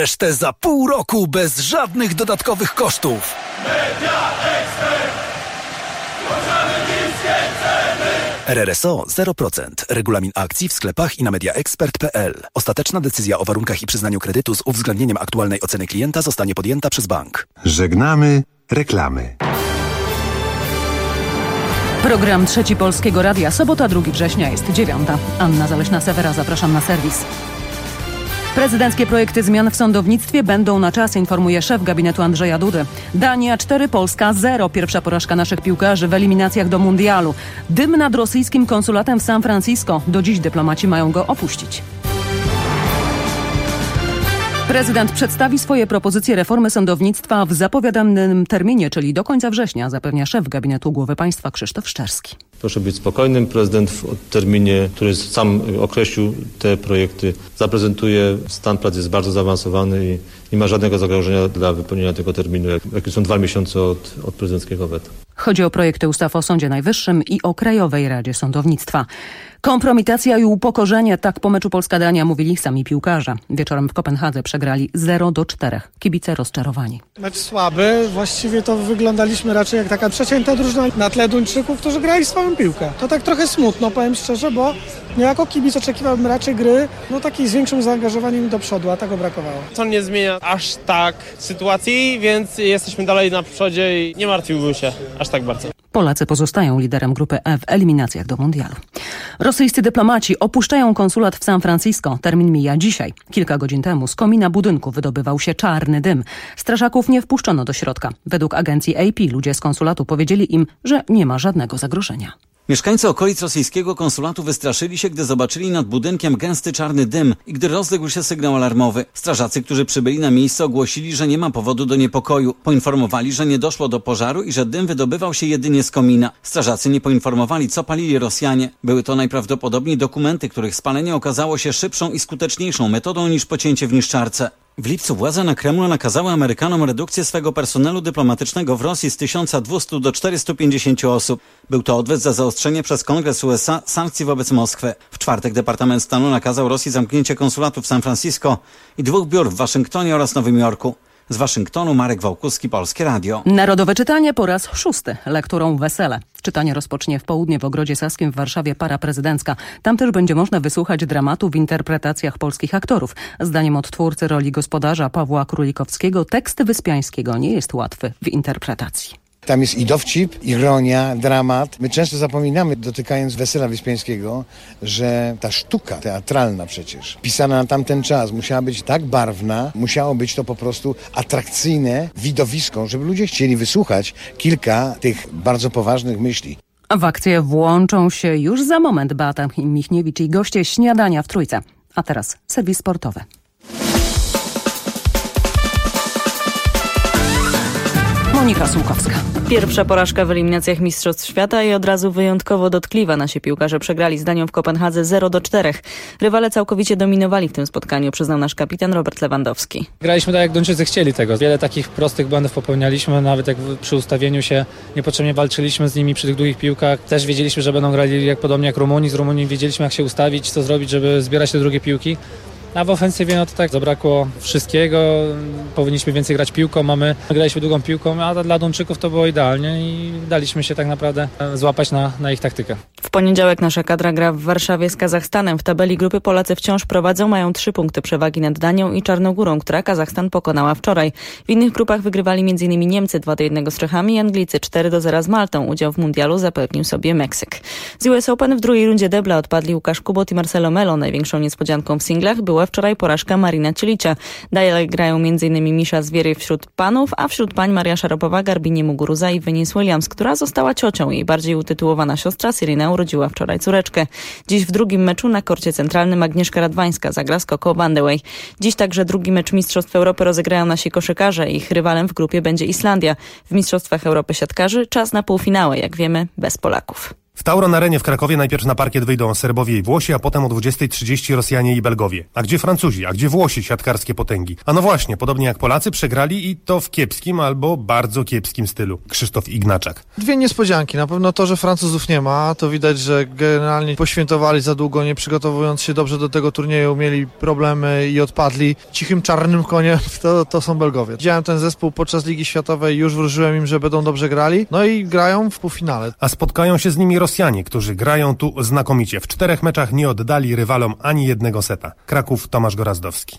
Resztę za pół roku bez żadnych dodatkowych kosztów. Media Expert. Możemy niskie ceny. RRSO 0%. Regulamin akcji w sklepach i na mediaexpert.pl. Ostateczna decyzja o warunkach i przyznaniu kredytu z uwzględnieniem aktualnej oceny klienta zostanie podjęta przez bank. Żegnamy reklamy. Program Trzeci Polskiego Radia. Sobota, 2 września, jest 9. Anna Zaleśna-Sewera, zapraszam na serwis. Prezydenckie projekty zmian w sądownictwie będą na czas, informuje szef gabinetu Andrzeja Dudy. Dania 4, Polska 0. Pierwsza porażka naszych piłkarzy w eliminacjach do mundialu. Dym nad rosyjskim konsulatem w San Francisco. Do dziś dyplomaci mają go opuścić. Prezydent przedstawi swoje propozycje reformy sądownictwa w zapowiadanym terminie, czyli do końca września, zapewnia szef gabinetu głowy państwa Krzysztof Szczerski. Proszę być spokojnym. Prezydent w terminie, który sam określił te projekty, zaprezentuje. Stan prac jest bardzo zaawansowany i nie ma żadnego zagrożenia dla wypełnienia tego terminu, jakie są 2 miesiące od prezydenckiego weta. Chodzi o projekty ustaw o Sądzie Najwyższym i o Krajowej Radzie Sądownictwa. Kompromitacja i upokorzenie, tak po meczu Polska-Dania mówili sami piłkarze. Wieczorem w Kopenhadze przegrali 0-4. Kibice rozczarowani. Mecz słaby, właściwie to wyglądaliśmy raczej jak taka przeciętna drużyna na tle Duńczyków, którzy grali słabą piłkę. To tak trochę smutno, powiem szczerze, bo jako kibic oczekiwałbym raczej gry, takiej z większym zaangażowaniem do przodu, a tego brakowało. To nie zmienia aż tak sytuacji, więc jesteśmy dalej na przodzie i nie martwiłbym się aż tak bardzo. Polacy pozostają liderem grupy E w eliminacjach do mundialu. Rosyjscy dyplomaci opuszczają konsulat w San Francisco. Termin mija dzisiaj. Kilka godzin temu z komina budynku wydobywał się czarny dym. Strażaków nie wpuszczono do środka. Według agencji AP ludzie z konsulatu powiedzieli im, że nie ma żadnego zagrożenia. Mieszkańcy okolic rosyjskiego konsulatu wystraszyli się, gdy zobaczyli nad budynkiem gęsty czarny dym i gdy rozległ się sygnał alarmowy. Strażacy, którzy przybyli na miejsce, ogłosili, że nie ma powodu do niepokoju. Poinformowali, że nie doszło do pożaru i że dym wydobywał się jedynie z komina. Strażacy nie poinformowali, co palili Rosjanie. Były to najprawdopodobniej dokumenty, których spalenie okazało się szybszą i skuteczniejszą metodą niż pocięcie w niszczarce. W lipcu władze na Kremlu nakazały Amerykanom redukcję swego personelu dyplomatycznego w Rosji z 1200 do 450 osób. Był to odwet za zaostrzenie przez Kongres USA sankcji wobec Moskwy. W czwartek Departament Stanu nakazał Rosji zamknięcie konsulatu w San Francisco i 2 biur w Waszyngtonie oraz Nowym Jorku. Z Waszyngtonu Marek Wałkuski, Polskie Radio. Narodowe czytanie po raz 6. Lekturą Wesele. Czytanie rozpocznie w południe w Ogrodzie Saskim w Warszawie para prezydencka. Tam też będzie można wysłuchać dramatu w interpretacjach polskich aktorów. Zdaniem odtwórcy roli gospodarza Pawła Królikowskiego tekst Wyspiańskiego nie jest łatwy w interpretacji. Tam jest i dowcip, ironia, dramat. My często zapominamy, dotykając Wesela Wyspiańskiego, że ta sztuka teatralna przecież, pisana na tamten czas, musiała być tak barwna, musiało być to po prostu atrakcyjne widowisko, żeby ludzie chcieli wysłuchać kilka tych bardzo poważnych myśli. W akcję włączą się już za moment Beata Michniewicz i goście śniadania w Trójce. A teraz serwis sportowy. Monika Słukowska. Pierwsza porażka w eliminacjach Mistrzostw Świata i od razu wyjątkowo dotkliwa. Nasi piłkarze przegrali z Danią w Kopenhadze 0-4. Rywale całkowicie dominowali w tym spotkaniu, przyznał nasz kapitan Robert Lewandowski. Graliśmy tak, jak Duńczycy chcieli tego. Wiele takich prostych błędów popełnialiśmy, nawet jak przy ustawieniu się niepotrzebnie walczyliśmy z nimi przy tych długich piłkach. Też wiedzieliśmy, że będą grali podobnie jak Rumuni. Z Rumunii wiedzieliśmy, jak się ustawić, co zrobić, żeby zbierać te drugie piłki. A w ofensywie to tak, zabrakło wszystkiego, powinniśmy więcej grać piłką, graliśmy długą piłką, a dla Duńczyków to było idealnie i daliśmy się tak naprawdę złapać na ich taktykę. W poniedziałek nasza kadra gra w Warszawie z Kazachstanem. W tabeli grupy Polacy wciąż prowadzą, mają 3 punkty przewagi nad Danią i Czarnogórą, która Kazachstan pokonała wczoraj. W innych grupach wygrywali m.in. Niemcy 2-1 z Czechami i Anglicy 4-0 z Maltą. Udział w mundialu zapewnił sobie Meksyk. Z US Open w drugiej rundzie debla odpadli Łukasz Kubot i Marcelo Melo. Największą niespodzianką w singlach była wczoraj porażka Marina Cilicia. Dalej grają m.in. Misza Zwiery wśród panów, a wśród pań Maria Szarapowa, Garbine Muguruza i Venus Williams, która została ciocią. Jej bardziej utytułowana siostra Serena urodziła wczoraj córeczkę. Dziś w drugim meczu na korcie centralnym Agnieszka Radwańska zagra z Coco Vandeweghe. Dziś także drugi mecz Mistrzostw Europy rozegrają nasi koszykarze. Ich rywalem w grupie będzie Islandia. W Mistrzostwach Europy siatkarzy czas na półfinały, jak wiemy, bez Polaków. W Tauron Arenie w Krakowie najpierw na parkiet wyjdą Serbowie i Włosi, a potem o 20:30 Rosjanie i Belgowie. A gdzie Francuzi? A gdzie Włosi, siatkarskie potęgi? A no właśnie, podobnie jak Polacy, przegrali i to w kiepskim albo bardzo kiepskim stylu. Krzysztof Ignaczak. Dwie niespodzianki. Na pewno to, że Francuzów nie ma, to widać, że generalnie poświętowali za długo, nie przygotowując się dobrze do tego turnieju, mieli problemy i odpadli. Cichym czarnym koniem to są Belgowie. Widziałem ten zespół podczas Ligi Światowej, już wróżyłem im, że będą dobrze grali, no i grają w półfinale. A spotkają się z nimi Rosjanie, którzy grają tu znakomicie. W 4 meczach nie oddali rywalom ani jednego seta. Kraków, Tomasz Gorazdowski.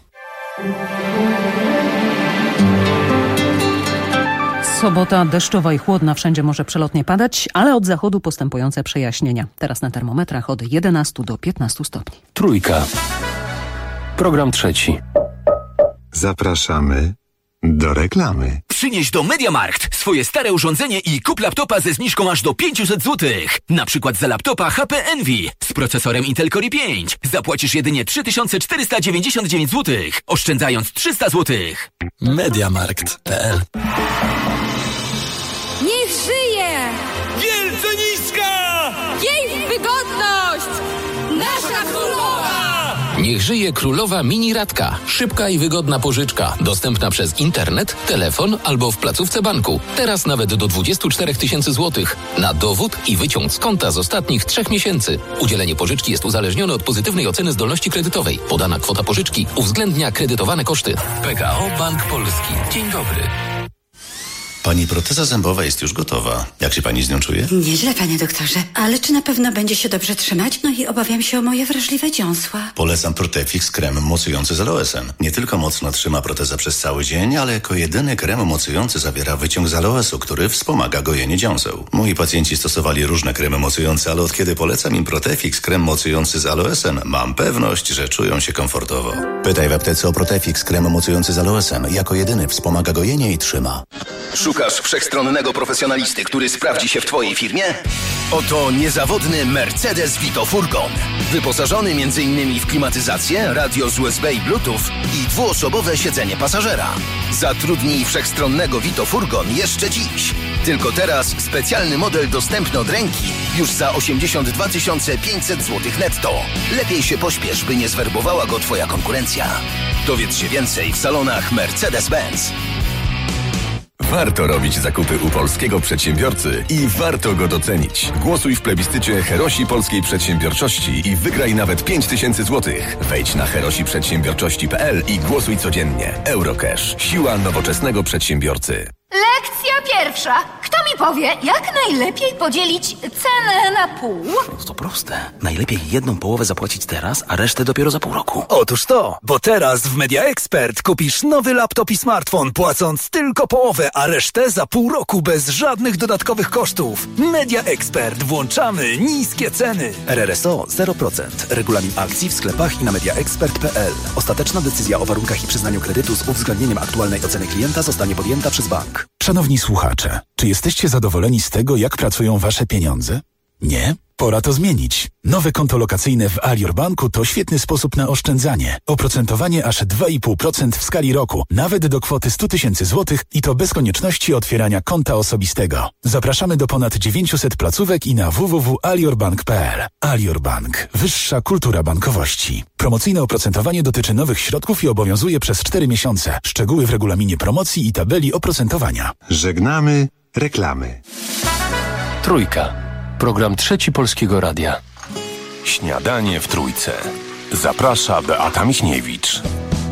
Sobota deszczowa i chłodna, wszędzie może przelotnie padać, ale od zachodu postępujące przejaśnienia. Teraz na termometrach od 11 do 15 stopni. Trójka. Program trzeci. Zapraszamy do reklamy. Przynieś do MediaMarkt swoje stare urządzenie i kup laptopa ze zniżką aż do 500 zł. Na przykład za laptopa HP Envy z procesorem Intel Core i5. Zapłacisz jedynie 3499 zł, oszczędzając 300 zł. MediaMarkt.pl. Niech żyje! Wielce niska! Jej wygodność! Nasza królowa! Niech żyje królowa mini Radka. Szybka i wygodna pożyczka. Dostępna przez internet, telefon albo w placówce banku. Teraz nawet do 24 000 złotych. Na dowód i wyciąg z konta z ostatnich 3 miesięcy. Udzielenie pożyczki jest uzależnione od pozytywnej oceny zdolności kredytowej. Podana kwota pożyczki uwzględnia kredytowane koszty. PKO Bank Polski. Dzień dobry. Pani proteza zębowa jest już gotowa. Jak się pani z nią czuje? Nieźle, panie doktorze. Ale czy na pewno będzie się dobrze trzymać? No i obawiam się o moje wrażliwe dziąsła. Polecam Protefix krem mocujący z aloesem. Nie tylko mocno trzyma protezę przez cały dzień, ale jako jedyny krem mocujący zawiera wyciąg z aloesu, który wspomaga gojenie dziąseł. Moi pacjenci stosowali różne kremy mocujące, ale od kiedy polecam im Protefix krem mocujący z aloesem, mam pewność, że czują się komfortowo. Pytaj w aptece o Protefix krem mocujący z aloesem. Jako jedyny wspomaga gojenie i trzyma. Szukasz wszechstronnego profesjonalisty, który sprawdzi się w Twojej firmie? Oto niezawodny Mercedes Vito Furgon. Wyposażony m.in. w klimatyzację, radio z USB i Bluetooth i dwuosobowe siedzenie pasażera. Zatrudnij wszechstronnego Vito Furgon jeszcze dziś. Tylko teraz specjalny model dostępny od ręki już za 82 500 zł netto. Lepiej się pośpiesz, by nie zwerbowała go Twoja konkurencja. Dowiedz się więcej w salonach Mercedes-Benz. Warto robić zakupy u polskiego przedsiębiorcy i warto go docenić. Głosuj w plebiscycie Herosi Polskiej Przedsiębiorczości i wygraj nawet 5000 zł. Wejdź na herosiprzedsiębiorczości.pl i głosuj codziennie. Eurocash. Siła nowoczesnego przedsiębiorcy. Lekcja pierwsza. Kto mi powie, jak najlepiej podzielić cenę na pół? To proste. Najlepiej 1/2 zapłacić teraz, a resztę dopiero za pół roku. Otóż to, bo teraz w Media Expert kupisz nowy laptop i smartfon, płacąc tylko połowę, a resztę za pół roku bez żadnych dodatkowych kosztów. Media Expert. Włączamy niskie ceny. RRSO 0%. Regulamin akcji w sklepach i na mediaexpert.pl. Ostateczna decyzja o warunkach i przyznaniu kredytu z uwzględnieniem aktualnej oceny klienta zostanie podjęta przez bank. Szanowni słuchacze, czy jesteście zadowoleni z tego, jak pracują wasze pieniądze? Nie? Pora to zmienić. Nowe konto lokacyjne w Alior Banku to świetny sposób na oszczędzanie. Oprocentowanie aż 2,5% w skali roku, nawet do kwoty 100 000 złotych i to bez konieczności otwierania konta osobistego. Zapraszamy do ponad 900 placówek i na www.aliorbank.pl. Alior Bank. Wyższa kultura bankowości. Promocyjne oprocentowanie dotyczy nowych środków i obowiązuje przez 4 miesiące. Szczegóły w regulaminie promocji i tabeli oprocentowania. Żegnamy reklamy. Trójka. Program trzeci Polskiego Radia. Śniadanie w Trójce. Zaprasza Beata Michniewicz.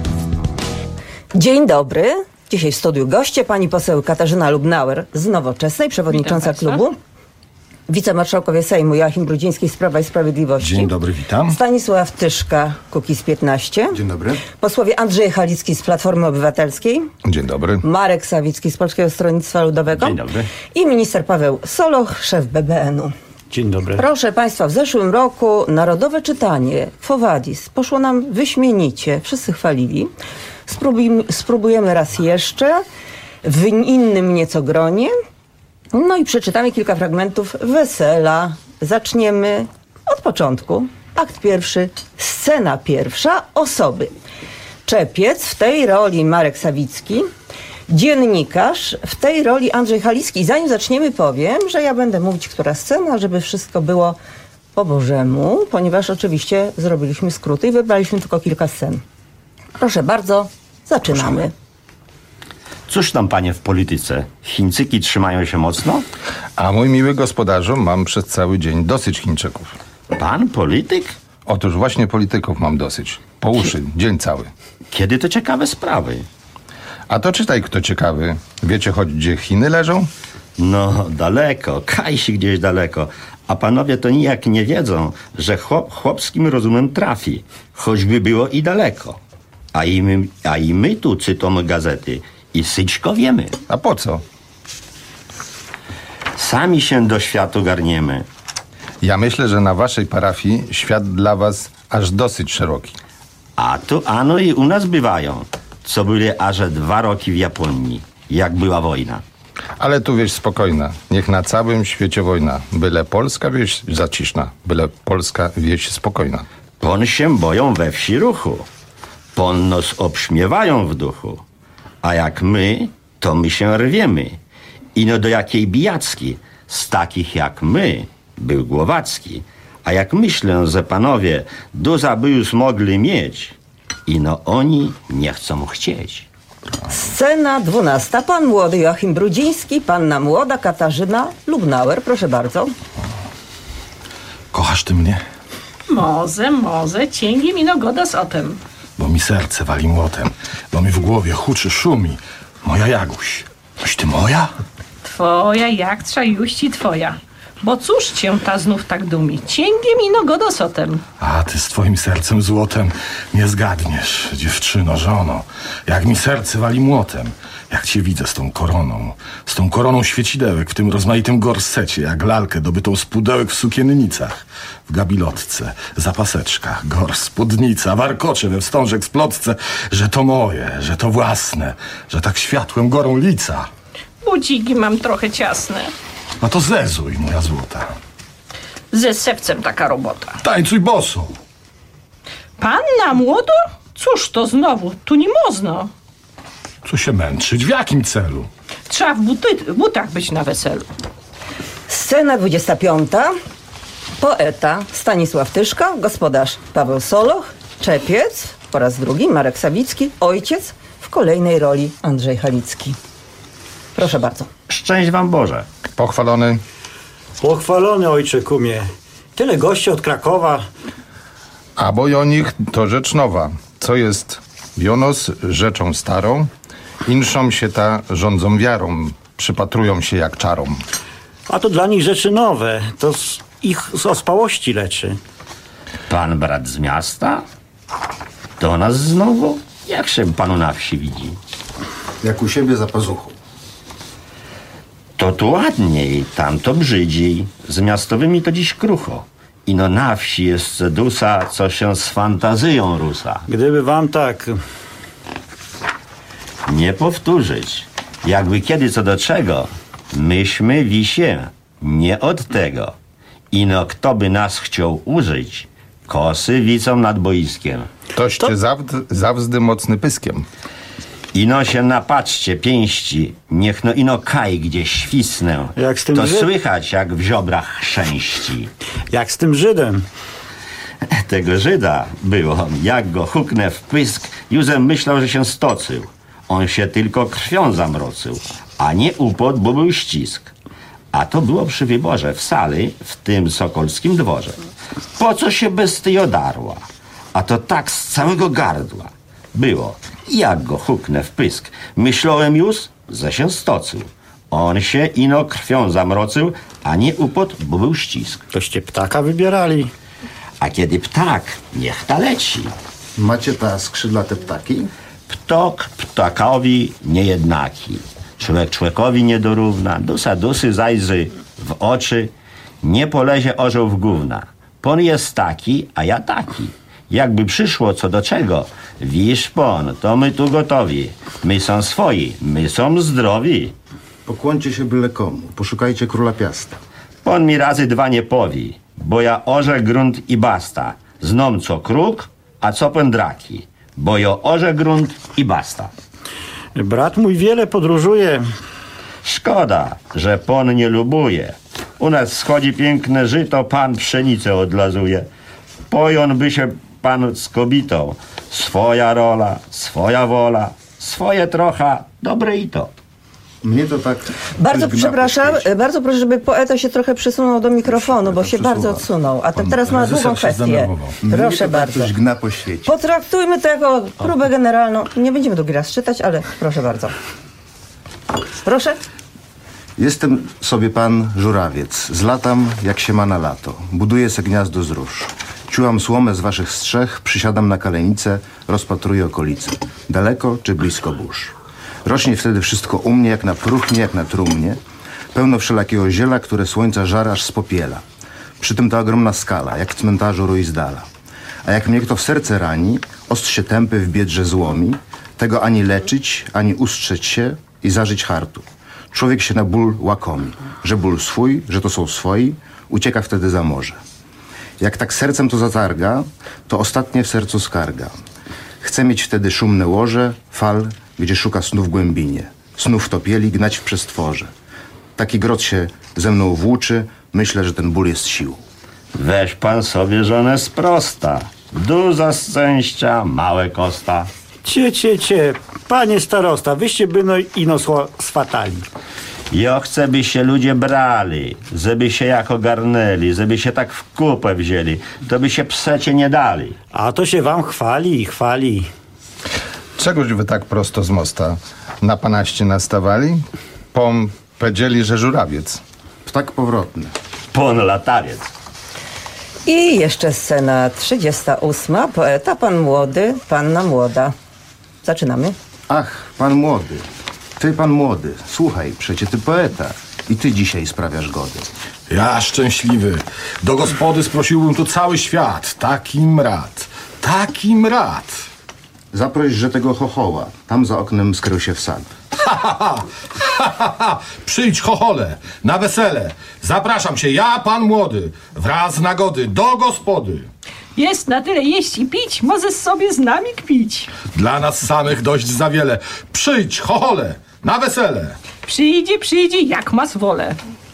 Dzień dobry. Dzisiaj w studiu goście pani poseł Katarzyna Lubnauer z Nowoczesnej, przewodnicząca klubu. Wicemarszałkowie Sejmu Joachim Brudziński z Prawa i Sprawiedliwości. Dzień dobry, witam. Stanisław Tyszka, Kukiz15. Dzień dobry. Posłowie Andrzej Halicki z Platformy Obywatelskiej. Dzień dobry. Marek Sawicki z Polskiego Stronnictwa Ludowego. Dzień dobry. I minister Paweł Soloch, szef BBN-u. Dzień dobry. Proszę państwa, w zeszłym roku narodowe czytanie Quo Vadis poszło nam wyśmienicie. Wszyscy chwalili. Spróbujemy raz jeszcze w innym nieco gronie. No i przeczytamy kilka fragmentów Wesela. Zaczniemy od początku. Akt pierwszy, scena pierwsza, osoby. Czepiec, w tej roli Marek Sawicki, Dziennikarz, w tej roli Andrzej Halicki. Zanim zaczniemy, powiem, że ja będę mówić, która scena, żeby wszystko było po Bożemu, ponieważ oczywiście zrobiliśmy skróty i wybraliśmy tylko kilka scen. Proszę bardzo, zaczynamy. Cóż tam, panie, w polityce? Chińczyki trzymają się mocno? A mój miły gospodarzu, mam przez cały dzień dosyć Chińczyków. Pan polityk? Otóż właśnie polityków mam dosyć. Po uszy, dzień cały. Kiedy to ciekawe sprawy? A to czytaj, kto ciekawy. Wiecie choć gdzie Chiny leżą? No, daleko, kajsi gdzieś daleko. A panowie to nijak nie wiedzą, że chłopskim rozumem trafi, choćby było i daleko. A i my tu czytamy gazety i syćko wiemy. A po co? Sami się do światu garniemy. Ja myślę, że na waszej parafii świat dla was aż dosyć szeroki. A tu ano i u nas bywają, co byli aż 2 roki w Japonii, jak była wojna. Ale tu wieś spokojna. Niech na całym świecie wojna. Byle polska wieś zaciszna. Byle polska wieś spokojna. Pon się boją we wsi ruchu. Pon nos obśmiewają w duchu. A jak my, to my się rwiemy. Ino do jakiej bijacki, z takich jak my, był Głowacki. A jak myślę, że panowie duża by już mogli mieć, ino oni nie chcą chcieć. Scena 12. Pan młody Joachim Brudziński, panna młoda Katarzyna Lubnauer. Proszę bardzo. Kochasz ty mnie? Może, cięgiem ino godas o tym. Bo mi serce wali młotem, bo mi w głowie huczy, szumi. Moja Jaguś. Toś ty moja? Twoja, jak trza juści twoja. Bo cóż cię ta znów tak dumi? Cięgiem ino godas o tym. A ty z twoim sercem złotem nie zgadniesz, dziewczyno, żono. Jak mi serce wali młotem. Jak cię widzę z tą koroną świecidełek w tym rozmaitym gorsecie, jak lalkę dobytą z pudełek w sukiennicach, w gabilotce, zapaseczkach, spódnica, warkocze we wstążek splotce, że to moje, że to własne, że tak światłem gorą lica. Budziki mam trochę ciasne. A to zezuj, moja złota. Ze sercem taka robota. Tańcuj boso. Panna młodo? Cóż to znowu? Tu nie można. Co się męczyć? W jakim celu? Trzeba w butach być na weselu. Scena 25. Poeta Stanisław Tyszka, gospodarz Paweł Soloch, czepiec po raz drugi Marek Sawicki, ojciec w kolejnej roli Andrzej Halicki. Proszę bardzo. Szczęść wam Boże. Pochwalony. Pochwalony, ojcze kumie. Tyle gości od Krakowa. A bo o nich to rzecz nowa. Co jest wionos rzeczą starą, inszą się ta rządzą wiarą, przypatrują się jak czarom. A to dla nich rzeczy nowe. To ich z ospałości leczy. Pan brat z miasta? Do nas znowu? Jak się panu na wsi widzi? Jak u siebie za pazuchą. To tu ładniej, tam to brzydziej. Z miastowymi to dziś krucho. Ino na wsi jest sedusa, co się z fantazją rusa. Gdyby wam tak... Nie powtórzyć. Jakby kiedy co do czego, myśmy wisie, nie od tego. Ino kto by nas chciał użyć, kosy wicą nad boiskiem. Toś cię zawzdy mocny pyskiem. Ino się napatrzcie pięści, niech no ino kaj gdzieś świsnę. Jak z tym to słychać jak w ziobrach chrzęści. Jak z tym Żydem. Tego Żyda było, jak go huknę w pysk, Józef myślał, że się stocył. On się tylko krwią zamrocył, a nie upod, bo był ścisk. A to było przy wyborze w sali w tym sokolskim dworze. Po co się bestia darła? A to tak z całego gardła. Było, jak go huknę w pysk. Myślałem już, że się stocył. On się ino krwią zamrocył, a nie upod, bo był ścisk. Toście ptaka wybierali. A kiedy ptak, niech ta leci. Macie ta skrzydlate ptaki? Ptok ptakowi niejednaki. Człowiek człowiekowi nie dorówna. Dusa dusy zajrzy w oczy. Nie polezie orzeł w gówna. Pon jest taki, a ja taki. Jakby przyszło co do czego, wisz pon, to my tu gotowi. My są swoi, my są zdrowi. Pokłoncie się byle komu, poszukajcie króla Piasta. Pon mi razy 2 nie powi, bo ja orze grunt i basta. Znam co kruk, a co pędraki, bo ja orze grunt i basta. Brat mój wiele podróżuje. Szkoda, że pan nie lubuje. U nas schodzi piękne żyto, pan pszenicę odlazuje. Pojon by się pan z kobietą. Swoja rola, swoja wola, swoje trochę, dobre i to. Mnie to tak... Bardzo przepraszam, bardzo proszę, żeby poeta się trochę przesunął do mikrofonu, bo się bardzo odsunął. A teraz ma drugą kwestię. Proszę bardzo. Coś gna po świecie. Potraktujmy to jako próbę generalną. Nie będziemy drugi raz czytać, ale proszę bardzo. Proszę. Jestem sobie pan żurawiec. Zlatam, jak się ma na lato. Buduję se gniazdo z róż. Ciułam słomę z waszych strzech, przysiadam na kalenicę, rozpatruję okolice. Daleko czy blisko burz. Rośnie wtedy wszystko u mnie, jak na próchnie, jak na trumnie. Pełno wszelakiego ziela, które słońca żar aż spopiela. Przy tym ta ogromna skala, jak w cmentarzu rój z dala. A jak mnie kto w serce rani, ostrze tępy w biedrze złomi, tego ani leczyć, ani ustrzeć się i zażyć hartu. Człowiek się na ból łakomi, że ból swój, że to są swoi, ucieka wtedy za morze. Jak tak sercem to zatarga, to ostatnie w sercu skarga. Chce mieć wtedy szumne łoże, fal, gdzie szuka snów w głębinie. Snów topieli gnać w przestworze. Taki grot się ze mną włóczy, myślę, że ten ból jest siłą. Weź pan sobie żonę sprosta. Duża szczęścia, małe kosta. Cie, panie starosta, wyście by no ino swatali. Ja chcę, by się ludzie brali, żeby się jak ogarnęli, żeby się tak w kupę wzięli, to by się przecie nie dali. A to się wam chwali i chwali. Czegoś wy tak prosto z mosta na panaście nastawali? Pom powiedzieli, że żurawiec. Ptak powrotny. Pon latawiec. I jeszcze scena 38. Poeta, pan młody, panna młoda. Zaczynamy. Ach, pan młody. Ty, pan młody. Słuchaj, przecie ty poeta. I ty dzisiaj sprawiasz gody. Ja szczęśliwy. Do gospody sprosiłbym tu cały świat. Taki mrad. Taki mrad. Zaproś, że tego chochoła. Tam za oknem skrył się w sad. Przyjdź, chochole, na wesele. Zapraszam cię, ja, pan młody, wraz z nagody, do gospody. Jest na tyle jeść i pić, możesz sobie z nami kpić. Dla nas samych dość za wiele. Przyjdź, chochole, na wesele. Przyjdzie, jak masz wolę.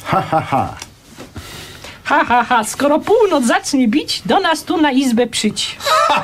Ha, skoro północ zacznie bić, do nas tu na izbę przyjdź.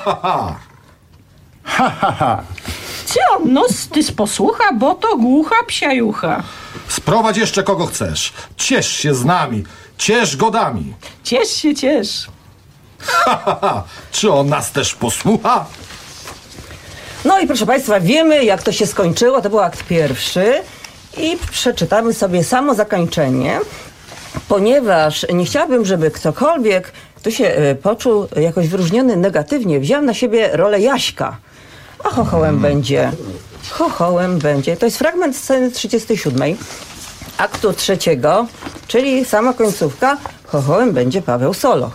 Co nos ty posłucha, bo to głucha psiajucha. Sprowadź jeszcze kogo chcesz. Ciesz się z nami, ciesz godami. Ciesz. Czy on nas też posłucha? No i proszę państwa, wiemy jak to się skończyło. To był akt pierwszy. I przeczytamy sobie samo zakończenie, ponieważ nie chciałabym, żeby ktokolwiek tu się poczuł jakoś wyróżniony negatywnie. Wziąłem na siebie rolę Jaśka. A chochołem będzie. To jest fragment sceny 37 aktu trzeciego, czyli sama końcówka. Chochołem będzie Paweł Soloch.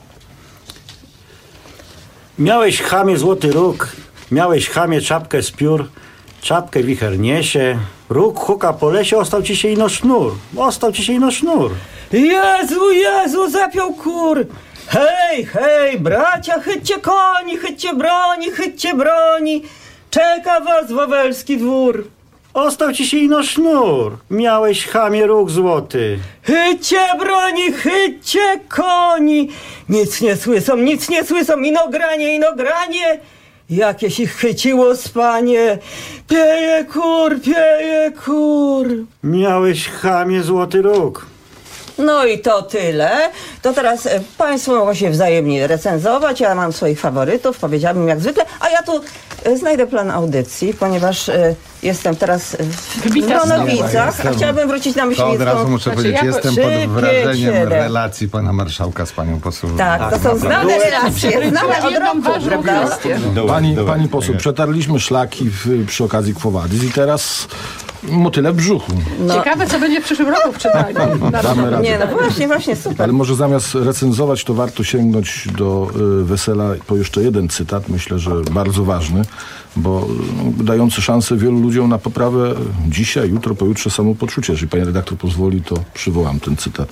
Miałeś, chamie, złoty róg, miałeś, chamie, czapkę z piór, czapkę wicher niesie, róg huka po lesie, ostał ci się ino sznur. Jezu, zapiął kur. Hej, bracia, chyćcie koni, chyćcie broni, czeka was wawelski dwór. Ostał ci się ino sznur, miałeś, chamie, róg złoty. Chyćcie broni, chyćcie koni, nic nie słyszą, ino granie, jakieś ich chyciło spanie, pieje kur. Miałeś, chamie, złoty róg. No i to tyle. To teraz państwo mogą się wzajemnie recenzować. Ja mam swoich faworytów, powiedziałabym jak zwykle, a ja tu znajdę plan audycji, ponieważ jestem teraz w Bronowicach, a chciałabym wrócić na Myśliwską. To od razu muszę powiedzieć, jestem pod wrażeniem relacji pana marszałka z panią poseł. Tak, to są znane relacje, znane od roku. Pani poseł, przetarliśmy szlaki przy okazji Quo Vadis i teraz motyle w brzuchu. Ciekawe, co będzie w przyszłym roku w czytaniu. Damy radę. Nie, no właśnie, super. Ale może zamiast recenzować, to warto sięgnąć do wesela po jeszcze jeden cytat, myślę, że bardzo ważny, bo dający szansę wielu ludziom na poprawę dzisiaj, jutro, pojutrze samopoczucia. Jeżeli pani redaktor pozwoli, to przywołam ten cytat.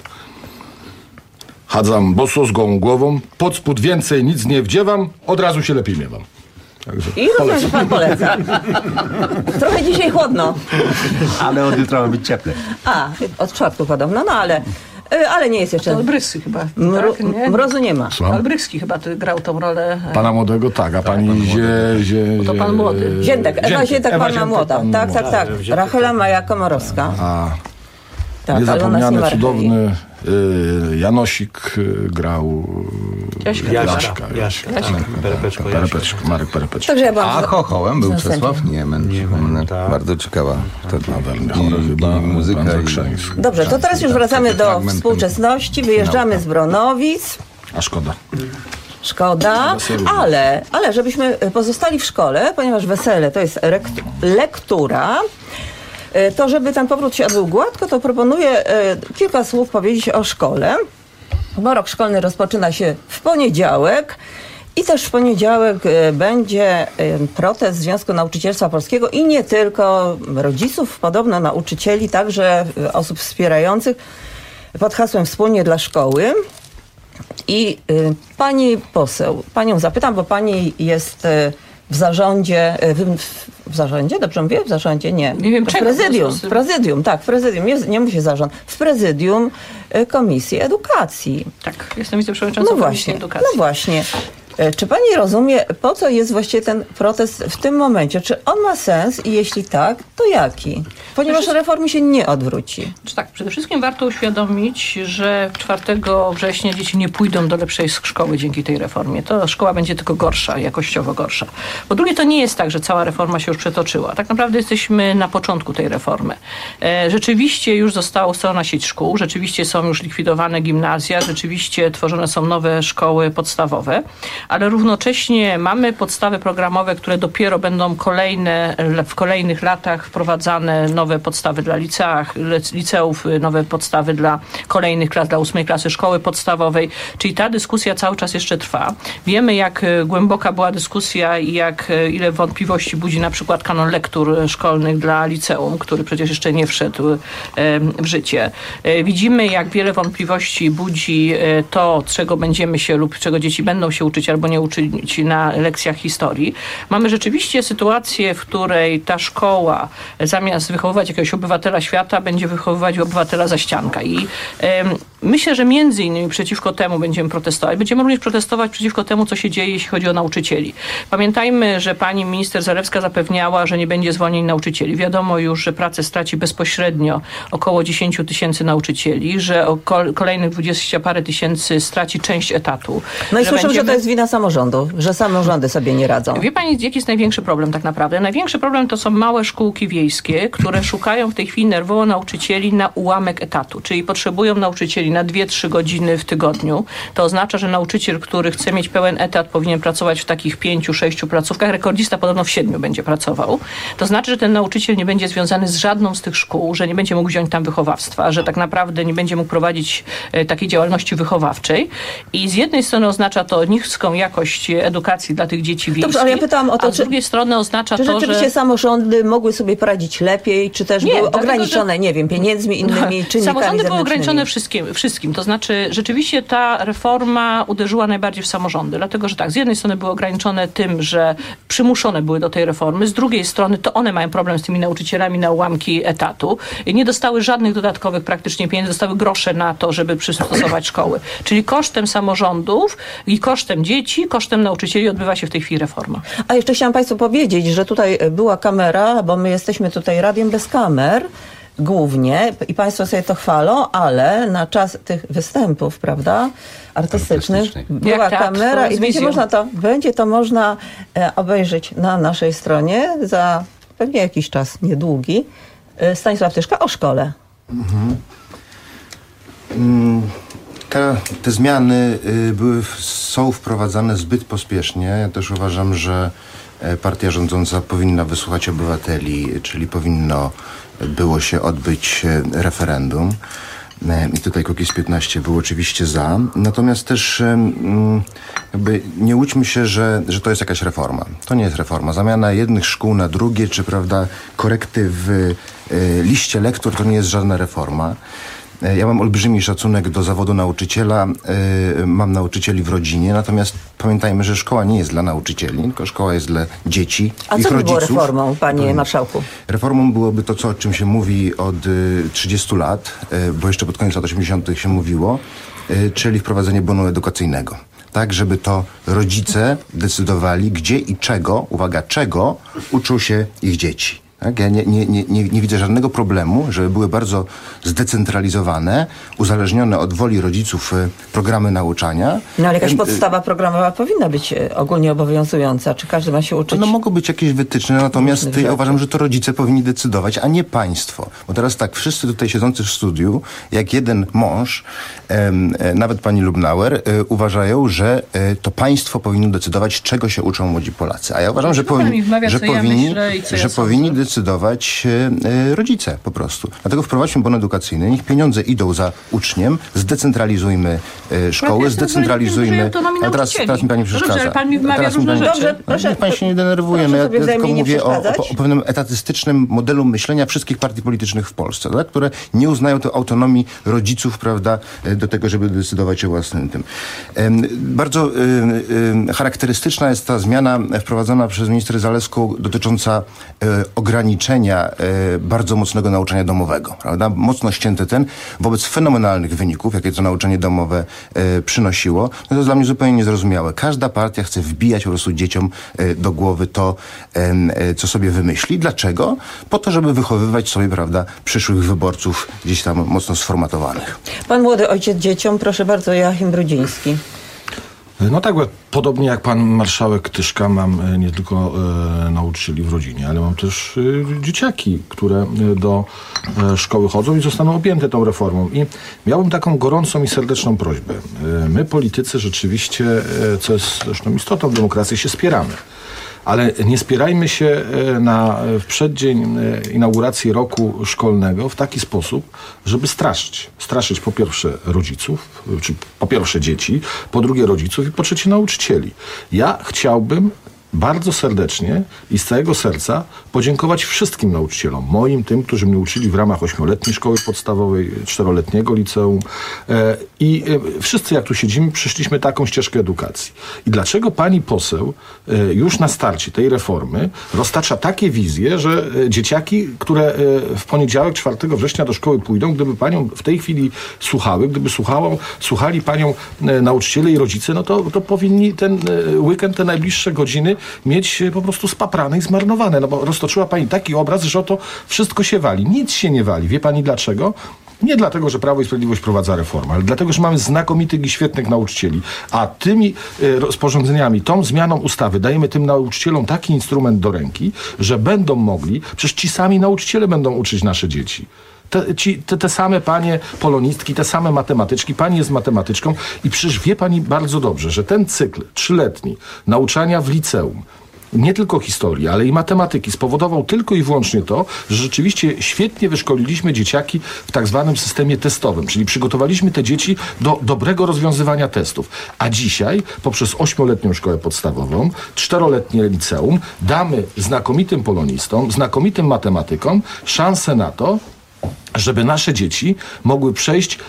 Chadzam boso z gołą głową, pod spód więcej nic nie wdziewam, od razu się lepiej miewam. I rozumiem, że pan poleca. Trochę dzisiaj chłodno. Ale od jutra ma być cieplej. Od czwartku podobno, no ale nie jest jeszcze... Olbrychski chyba. Mrozu nie ma. Olbrychski chyba grał tą rolę. Pana młodego, tak, a pani To pan młody. Ziętek, Ewa Ziętek, pana młoda. Tak. Rachela Maja-Komorowska. Tak, niezapomniany, cudowny Janosik grał Jaśka. Marek Perepeczko. A chochołem był Czesław Niemen. Bardzo ciekawa i muzyka. Dobrze, to teraz już wracamy do współczesności. Wyjeżdżamy z Bronowic. A szkoda. Szkoda, ale żebyśmy pozostali w szkole, ponieważ wesele to jest lektura, to żeby ten powrót się odbył gładko, to proponuję kilka słów powiedzieć o szkole. Bo rok szkolny rozpoczyna się w poniedziałek i też w poniedziałek będzie protest Związku Nauczycielstwa Polskiego i nie tylko rodziców, podobno nauczycieli, także osób wspierających pod hasłem Wspólnie dla szkoły. I pani poseł, panią zapytam, bo pani jest w zarządzie, w zarządzie, dobrze mówię? W zarządzie? Nie. Nie wiem, w prezydium, tak, w prezydium, nie mówię zarząd, w prezydium Komisji Edukacji. Tak, jestem wiceprzewodniczącą Komisji Edukacji. No właśnie. Czy pani rozumie, po co jest właściwie ten protest w tym momencie? Czy on ma sens i jeśli tak, to jaki? Ponieważ reformy się nie odwróci. Tak, przede wszystkim warto uświadomić, że 4 września dzieci nie pójdą do lepszej szkoły dzięki tej reformie. To szkoła będzie tylko gorsza, jakościowo gorsza. Po drugie, to nie jest tak, że cała reforma się już przetoczyła. Tak naprawdę jesteśmy na początku tej reformy. Rzeczywiście już została ustalona sieć szkół, rzeczywiście są już likwidowane gimnazja, rzeczywiście tworzone są nowe szkoły podstawowe, ale równocześnie mamy podstawy programowe, które dopiero będą w kolejnych latach wprowadzane, nowe podstawy dla liceów, nowe podstawy dla kolejnych klas, dla 8 klasy szkoły podstawowej, czyli ta dyskusja cały czas jeszcze trwa. Wiemy, jak głęboka była dyskusja i ile wątpliwości budzi na przykład kanon lektur szkolnych dla liceum, który przecież jeszcze nie wszedł w życie. Widzimy, jak wiele wątpliwości budzi to, czego będziemy się lub czego dzieci będą się uczyć albo nie uczyć na lekcjach historii. Mamy rzeczywiście sytuację, w której ta szkoła zamiast wychowywać jakiegoś obywatela świata, będzie wychowywać obywatela zaścianka. I myślę, że między innymi przeciwko temu będziemy protestować. Będziemy również protestować przeciwko temu, co się dzieje, jeśli chodzi o nauczycieli. Pamiętajmy, że pani minister Zalewska zapewniała, że nie będzie zwolnień nauczycieli. Wiadomo już, że pracę straci bezpośrednio około 10 000 nauczycieli, że kolejnych 20 parę tysięcy straci część etatu. No i słyszę, że to jest wina samorządu, że samorządy sobie nie radzą. Wie pani, jaki jest największy problem tak naprawdę? Największy problem to są małe szkółki wiejskie, które szukają w tej chwili nerwowo nauczycieli na ułamek etatu, czyli potrzebują nauczycieli na 2-3 godziny w tygodniu. To oznacza, że nauczyciel, który chce mieć pełen etat, powinien pracować w takich 5-6 placówkach. Rekordista podobno w 7 będzie pracował. To znaczy, że ten nauczyciel nie będzie związany z żadną z tych szkół, że nie będzie mógł wziąć tam wychowawstwa, że tak naprawdę nie będzie mógł prowadzić takiej działalności wychowawczej. I z jednej strony oznacza to niską jakość edukacji dla tych dzieci wiejskich. Dobrze, ale ja pytałam o to, a z drugiej strony oznacza to, że... Czy rzeczywiście samorządy mogły sobie poradzić lepiej, czy też były ograniczone, nie wiem, pieniędzmi, innymi czynnikami samorządy były ograniczone wszystkim. To znaczy, rzeczywiście ta reforma uderzyła najbardziej w samorządy, dlatego, że tak, z jednej strony były ograniczone tym, że przymuszone były do tej reformy, z drugiej strony to one mają problem z tymi nauczycielami na ułamki etatu. Nie dostały żadnych dodatkowych praktycznie pieniędzy, dostały grosze na to, żeby przystosować szkoły. Czyli kosztem samorządów i kosztem dzieci, kosztem nauczycieli odbywa się w tej chwili reforma. A jeszcze chciałam państwu powiedzieć, że tutaj była kamera, bo my jesteśmy tutaj radiem bez kamer, głównie, i państwo sobie to chwalą, ale na czas tych występów, prawda, artystycznych była kamera i będzie to można obejrzeć na naszej stronie za pewnie jakiś czas niedługi. Stanisław Tyszka o szkole. Te zmiany są wprowadzane zbyt pospiesznie. Ja też uważam, że partia rządząca powinna wysłuchać obywateli, czyli powinno było się odbyć referendum. I tutaj Kukiz 15 był oczywiście za. Natomiast też jakby nie łudźmy się, że to jest jakaś reforma. To nie jest reforma. Zamiana jednych szkół na drugie, czy prawda, korekty w liście lektur, to nie jest żadna reforma. Ja mam olbrzymi szacunek do zawodu nauczyciela. Mam nauczycieli w rodzinie, natomiast pamiętajmy, że szkoła nie jest dla nauczycieli, tylko szkoła jest dla dzieci, A ich co by rodziców. było reformą, panie marszałku? Reformą byłoby to, o czym się mówi od 30 lat, bo jeszcze pod koniec lat 80. się mówiło, czyli wprowadzenie bonu edukacyjnego. Tak, żeby to rodzice decydowali, gdzie i czego, uwaga, czego uczą się ich dzieci. Tak? Ja nie widzę żadnego problemu, żeby były bardzo zdecentralizowane, uzależnione od woli rodziców programy nauczania. No ale jakaś podstawa programowa powinna być ogólnie obowiązująca. Czy każdy ma się uczyć? No mogą być jakieś wytyczne, natomiast ja uważam, że to rodzice powinni decydować, a nie państwo. Bo teraz tak, wszyscy tutaj siedzący w studiu, jak jeden mąż, nawet pani Lubnauer, uważają, że to państwo powinno decydować, czego się uczą młodzi Polacy. A ja uważam, że powinni decydować rodzice po prostu. Dlatego wprowadźmy bon edukacyjny, niech pieniądze idą za uczniem, zdecentralizujmy szkoły, zdecentralizujmy... A teraz mi pani przeszkadza. Niech pan się nie denerwuje. Ja tylko mówię o pewnym etatystycznym modelu myślenia wszystkich partii politycznych w Polsce, tak? Które nie uznają tej autonomii rodziców, prawda, do tego, żeby decydować o własnym tym. Bardzo charakterystyczna jest ta zmiana wprowadzona przez minister Zalewską dotycząca ograniczenia bardzo mocnego nauczania domowego, prawda? Mocno ścięty wobec fenomenalnych wyników, jakie to nauczanie domowe przynosiło. No to jest dla mnie zupełnie niezrozumiałe. Każda partia chce wbijać po prostu dzieciom do głowy to, co sobie wymyśli. Dlaczego? Po to, żeby wychowywać sobie, prawda, przyszłych wyborców gdzieś tam mocno sformatowanych. Pan młody ojciec dzieciom, proszę bardzo, Joachim Brudziński. No tak, podobnie jak pan marszałek Tyszka, mam nie tylko nauczycieli w rodzinie, ale mam też dzieciaki, które do szkoły chodzą i zostaną objęte tą reformą. I miałbym taką gorącą i serdeczną prośbę. My, politycy, rzeczywiście, co jest zresztą istotą demokracji, się spieramy. Ale nie spierajmy się w przeddzień inauguracji roku szkolnego w taki sposób, żeby straszyć. Straszyć po pierwsze rodziców, czy po pierwsze dzieci, po drugie rodziców i po trzecie nauczycieli. Ja chciałbym bardzo serdecznie i z całego serca podziękować wszystkim nauczycielom. Moim, tym, którzy mnie uczyli w ramach 8-letniej szkoły podstawowej, 4-letniego liceum. I wszyscy, jak tu siedzimy, przeszliśmy taką ścieżkę edukacji. I dlaczego pani poseł już na starcie tej reformy roztacza takie wizje, że dzieciaki, które w poniedziałek, 4 września do szkoły pójdą, gdyby panią w tej chwili słuchały, gdyby słuchali panią nauczyciele i rodzice, no to powinni ten weekend, te najbliższe godziny mieć po prostu spaprane i zmarnowane. No bo roztoczyła pani taki obraz, że to wszystko się wali. Nic się nie wali. Wie pani dlaczego? Nie dlatego, że Prawo i Sprawiedliwość wprowadza reformę, ale dlatego, że mamy znakomitych i świetnych nauczycieli. A tymi rozporządzeniami, tą zmianą ustawy dajemy tym nauczycielom taki instrument do ręki, że będą mogli, przecież ci sami nauczyciele będą uczyć nasze dzieci. Te same panie polonistki, te same matematyczki, pani jest matematyczką i przecież wie pani bardzo dobrze, że ten cykl 3-letni nauczania w liceum, nie tylko historii, ale i matematyki spowodował tylko i wyłącznie to, że rzeczywiście świetnie wyszkoliliśmy dzieciaki w tak zwanym systemie testowym, czyli przygotowaliśmy te dzieci do dobrego rozwiązywania testów. A dzisiaj poprzez 8-letnią szkołę podstawową, 4-letnie liceum damy znakomitym polonistom, znakomitym matematykom szansę na to, żeby nasze dzieci mogły przejść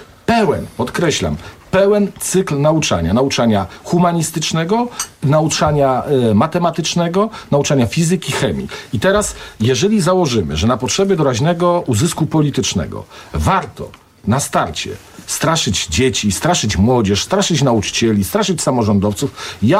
pełen cykl nauczania humanistycznego, nauczania matematycznego, nauczania fizyki, chemii. I teraz, jeżeli założymy, że na potrzeby doraźnego uzysku politycznego warto na starcie straszyć dzieci, straszyć młodzież, straszyć nauczycieli, straszyć samorządowców,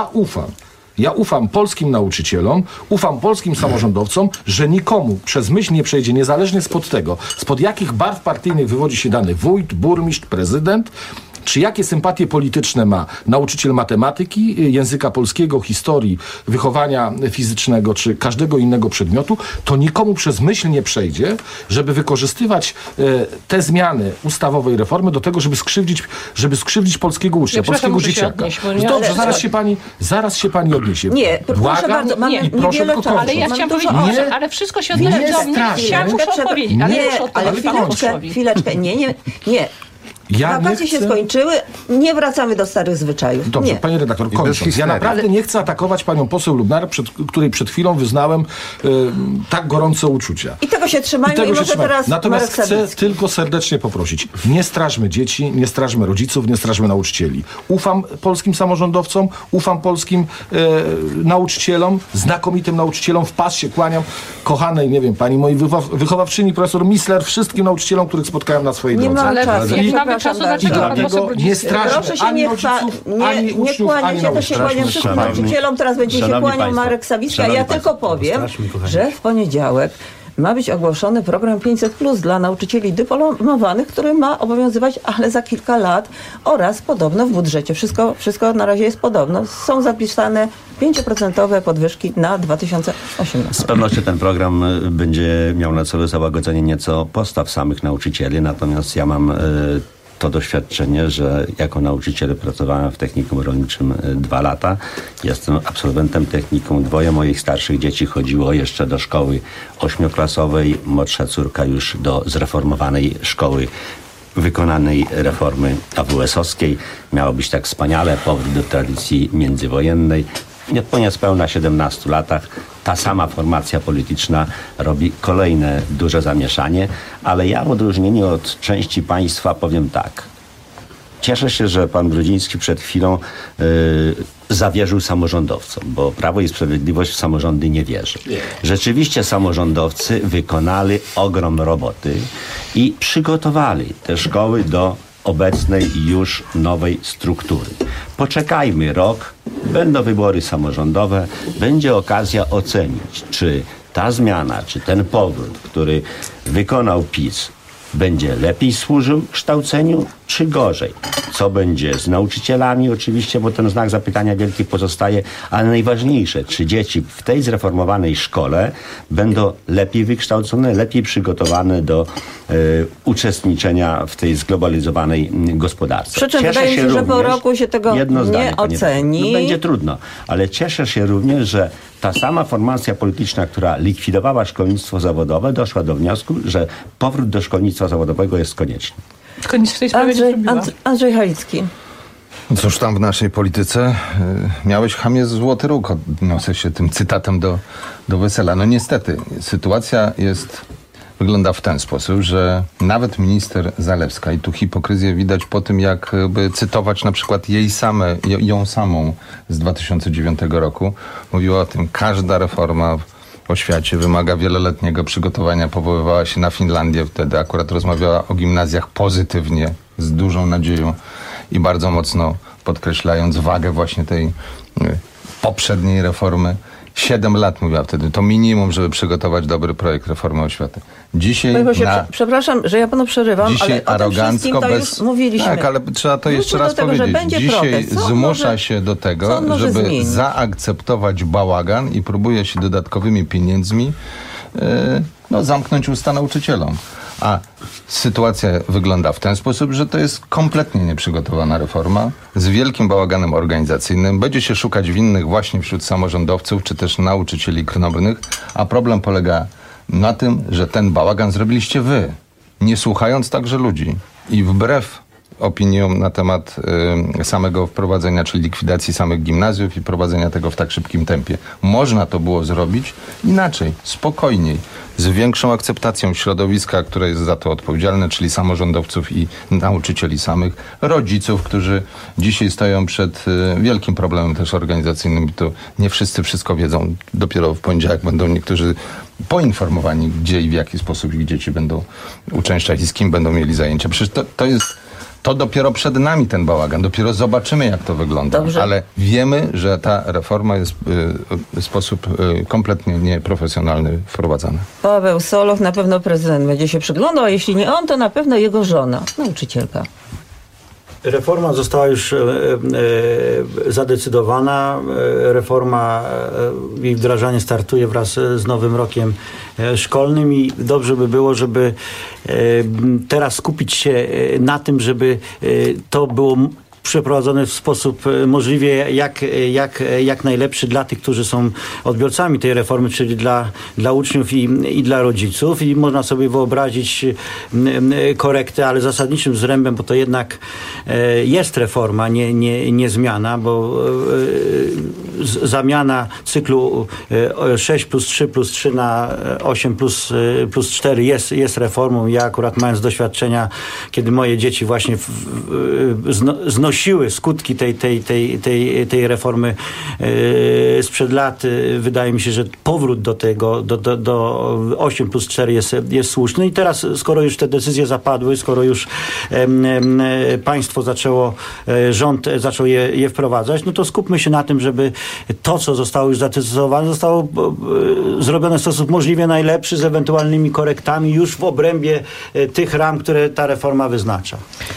ja ufam polskim nauczycielom, ufam polskim samorządowcom, że nikomu przez myśl nie przejdzie, niezależnie spod tego, spod jakich barw partyjnych wywodzi się dany wójt, burmistrz, prezydent, czy jakie sympatie polityczne ma nauczyciel matematyki, języka polskiego, historii, wychowania fizycznego, czy każdego innego przedmiotu, to nikomu przez myśl nie przejdzie, żeby wykorzystywać te zmiany ustawowej reformy do tego, żeby skrzywdzić polskiego ucznia, polskiego dzieciaka. Dobrze, zaraz się pani odniesie. Nie, proszę bardzo, mamy niewiele czasu. Ale ja chciałam powiedzieć, ale wszystko się odniesie do mnie. Ja muszę odpowiedzieć, ale muszę odpowiedzieć. Chwileczkę, nie. Wakacje się skończyły, nie wracamy do starych zwyczajów. Dobrze, nie. pani redaktor, kończąc. Ja naprawdę nie chcę atakować panią poseł Lubnar, której przed chwilą wyznałem tak gorące uczucia. I tego się trzymajmy i może teraz Natomiast chcę tylko serdecznie poprosić. Nie strażmy dzieci, nie strażmy rodziców, nie strażmy nauczycieli. Ufam polskim samorządowcom, ufam polskim nauczycielom, znakomitym nauczycielom, w pas się kłaniam. Kochanej, nie wiem, pani mojej wychowawczyni, profesor Missler, wszystkim nauczycielom, których spotkałem na swojej drodze. Ale nie mamy czasu, dlaczego pan poseł nie strażmy Proszę się ani nie rodziców, ani nie uczniów, kłaniać. ani Ja też się kłaniam wszystkim nauczycielom, teraz będzie się kłaniał Marek Sawicki, a ja tylko powiem, że w poniedziałek ma być ogłoszony program 500+ dla nauczycieli dyplomowanych, który ma obowiązywać, ale za kilka lat, oraz podobno w budżecie. Wszystko na razie jest podobno. Są zapisane 5% podwyżki na 2018. Z pewnością ten program będzie miał na celu załagodzenie nieco postaw samych nauczycieli, natomiast ja mam to doświadczenie, że jako nauczyciel pracowałem w technikum rolniczym 2 lata. Jestem absolwentem technikum. 2 moich starszych dzieci chodziło jeszcze do szkoły 8-klasowej. Młodsza córka już do zreformowanej szkoły wykonanej reformy AWS-owskiej. Miało być tak wspaniale, powrót do tradycji międzywojennej. Po niespełna 17 latach ta sama formacja polityczna robi kolejne duże zamieszanie, ale ja w odróżnieniu od części państwa powiem tak. Cieszę się, że pan Brudziński przed chwilą zawierzył samorządowcom, bo Prawo i Sprawiedliwość w samorządy nie wierzy. Rzeczywiście samorządowcy wykonali ogrom roboty i przygotowali te szkoły do obecnej już nowej struktury. Poczekajmy rok, będą wybory samorządowe, będzie okazja ocenić, czy ta zmiana, czy ten powrót, który wykonał PiS, będzie lepiej służył kształceniu, czy gorzej. Co będzie z nauczycielami oczywiście, bo ten znak zapytania wielki pozostaje, ale najważniejsze, czy dzieci w tej zreformowanej szkole będą lepiej wykształcone, lepiej przygotowane do uczestniczenia w tej zglobalizowanej gospodarce. Przy czym wydaje mi się, że po roku się tego nie oceni. No, będzie trudno, ale cieszę się również, że ta sama formacja polityczna, która likwidowała szkolnictwo zawodowe, doszła do wniosku, że powrót do szkolnictwa zawodowego jest konieczny. Andrzej Halicki. Cóż tam w naszej polityce? Miałeś, chamie, złoty róg. Odniosę się tym cytatem do wesela. No niestety, sytuacja wygląda w ten sposób, że nawet minister Zalewska, i tu hipokryzję widać po tym, jakby cytować na przykład ją samą z 2009 roku, mówiła o tym, każda reforma w oświacie wymaga wieloletniego przygotowania, powoływała się na Finlandię, wtedy akurat rozmawiała o gimnazjach pozytywnie, z dużą nadzieją i bardzo mocno podkreślając wagę właśnie tej poprzedniej reformy. 7 lat mówiła wtedy, to minimum, żeby przygotować dobry projekt reformy oświaty. Dzisiaj przepraszam, że ja panu przerywam, ale o tym wszystkim to już mówiliśmy. Tak, ale trzeba to jeszcze raz powiedzieć. Dzisiaj zmusza się do tego, żeby zaakceptować bałagan i próbuje się dodatkowymi pieniędzmi zamknąć usta nauczycielom. A sytuacja wygląda w ten sposób, że to jest kompletnie nieprzygotowana reforma z wielkim bałaganem organizacyjnym. Będzie się szukać winnych właśnie wśród samorządowców czy też nauczycieli krnąbrnych, a problem polega na tym, że ten bałagan zrobiliście wy, nie słuchając także ludzi i wbrew opiniom na temat samego wprowadzenia, czyli likwidacji samych gimnazjów i prowadzenia tego w tak szybkim tempie. Można to było zrobić inaczej, spokojniej, z większą akceptacją środowiska, które jest za to odpowiedzialne, czyli samorządowców i nauczycieli samych, rodziców, którzy dzisiaj stoją przed wielkim problemem też organizacyjnym i to nie wszyscy wszystko wiedzą. Dopiero w poniedziałek będą niektórzy poinformowani, gdzie i w jaki sposób ich dzieci będą uczęszczać i z kim będą mieli zajęcia. Przecież to dopiero przed nami ten bałagan. Dopiero zobaczymy, jak to wygląda. Dobrze. Ale wiemy, że ta reforma jest w sposób kompletnie nieprofesjonalny wprowadzana. Paweł Soloch, na pewno prezydent będzie się przyglądał, a jeśli nie on, to na pewno jego żona, nauczycielka. Reforma została już zadecydowana. Reforma, jej wdrażanie startuje wraz z nowym rokiem szkolnym i dobrze by było, żeby teraz skupić się na tym, żeby to było przeprowadzone w sposób możliwie jak najlepszy dla tych, którzy są odbiorcami tej reformy, czyli dla uczniów i dla rodziców. I można sobie wyobrazić korektę, ale zasadniczym zrębem, bo to jednak jest reforma, nie zmiana, bo zamiana cyklu 6+3+3 na 8+4 jest reformą. Ja akurat, mając doświadczenia, kiedy moje dzieci właśnie znosiły skutki tej reformy sprzed lat, wydaje mi się, że powrót do tego, do 8+4 jest słuszny. I teraz, skoro już te decyzje zapadły, skoro już państwo rząd zaczął je wprowadzać, no to skupmy się na tym, żeby to, co zostało już zadecydowane, zostało zrobione w sposób możliwie najlepszy, z ewentualnymi korektami już w obrębie tych ram, które ta reforma wyznacza.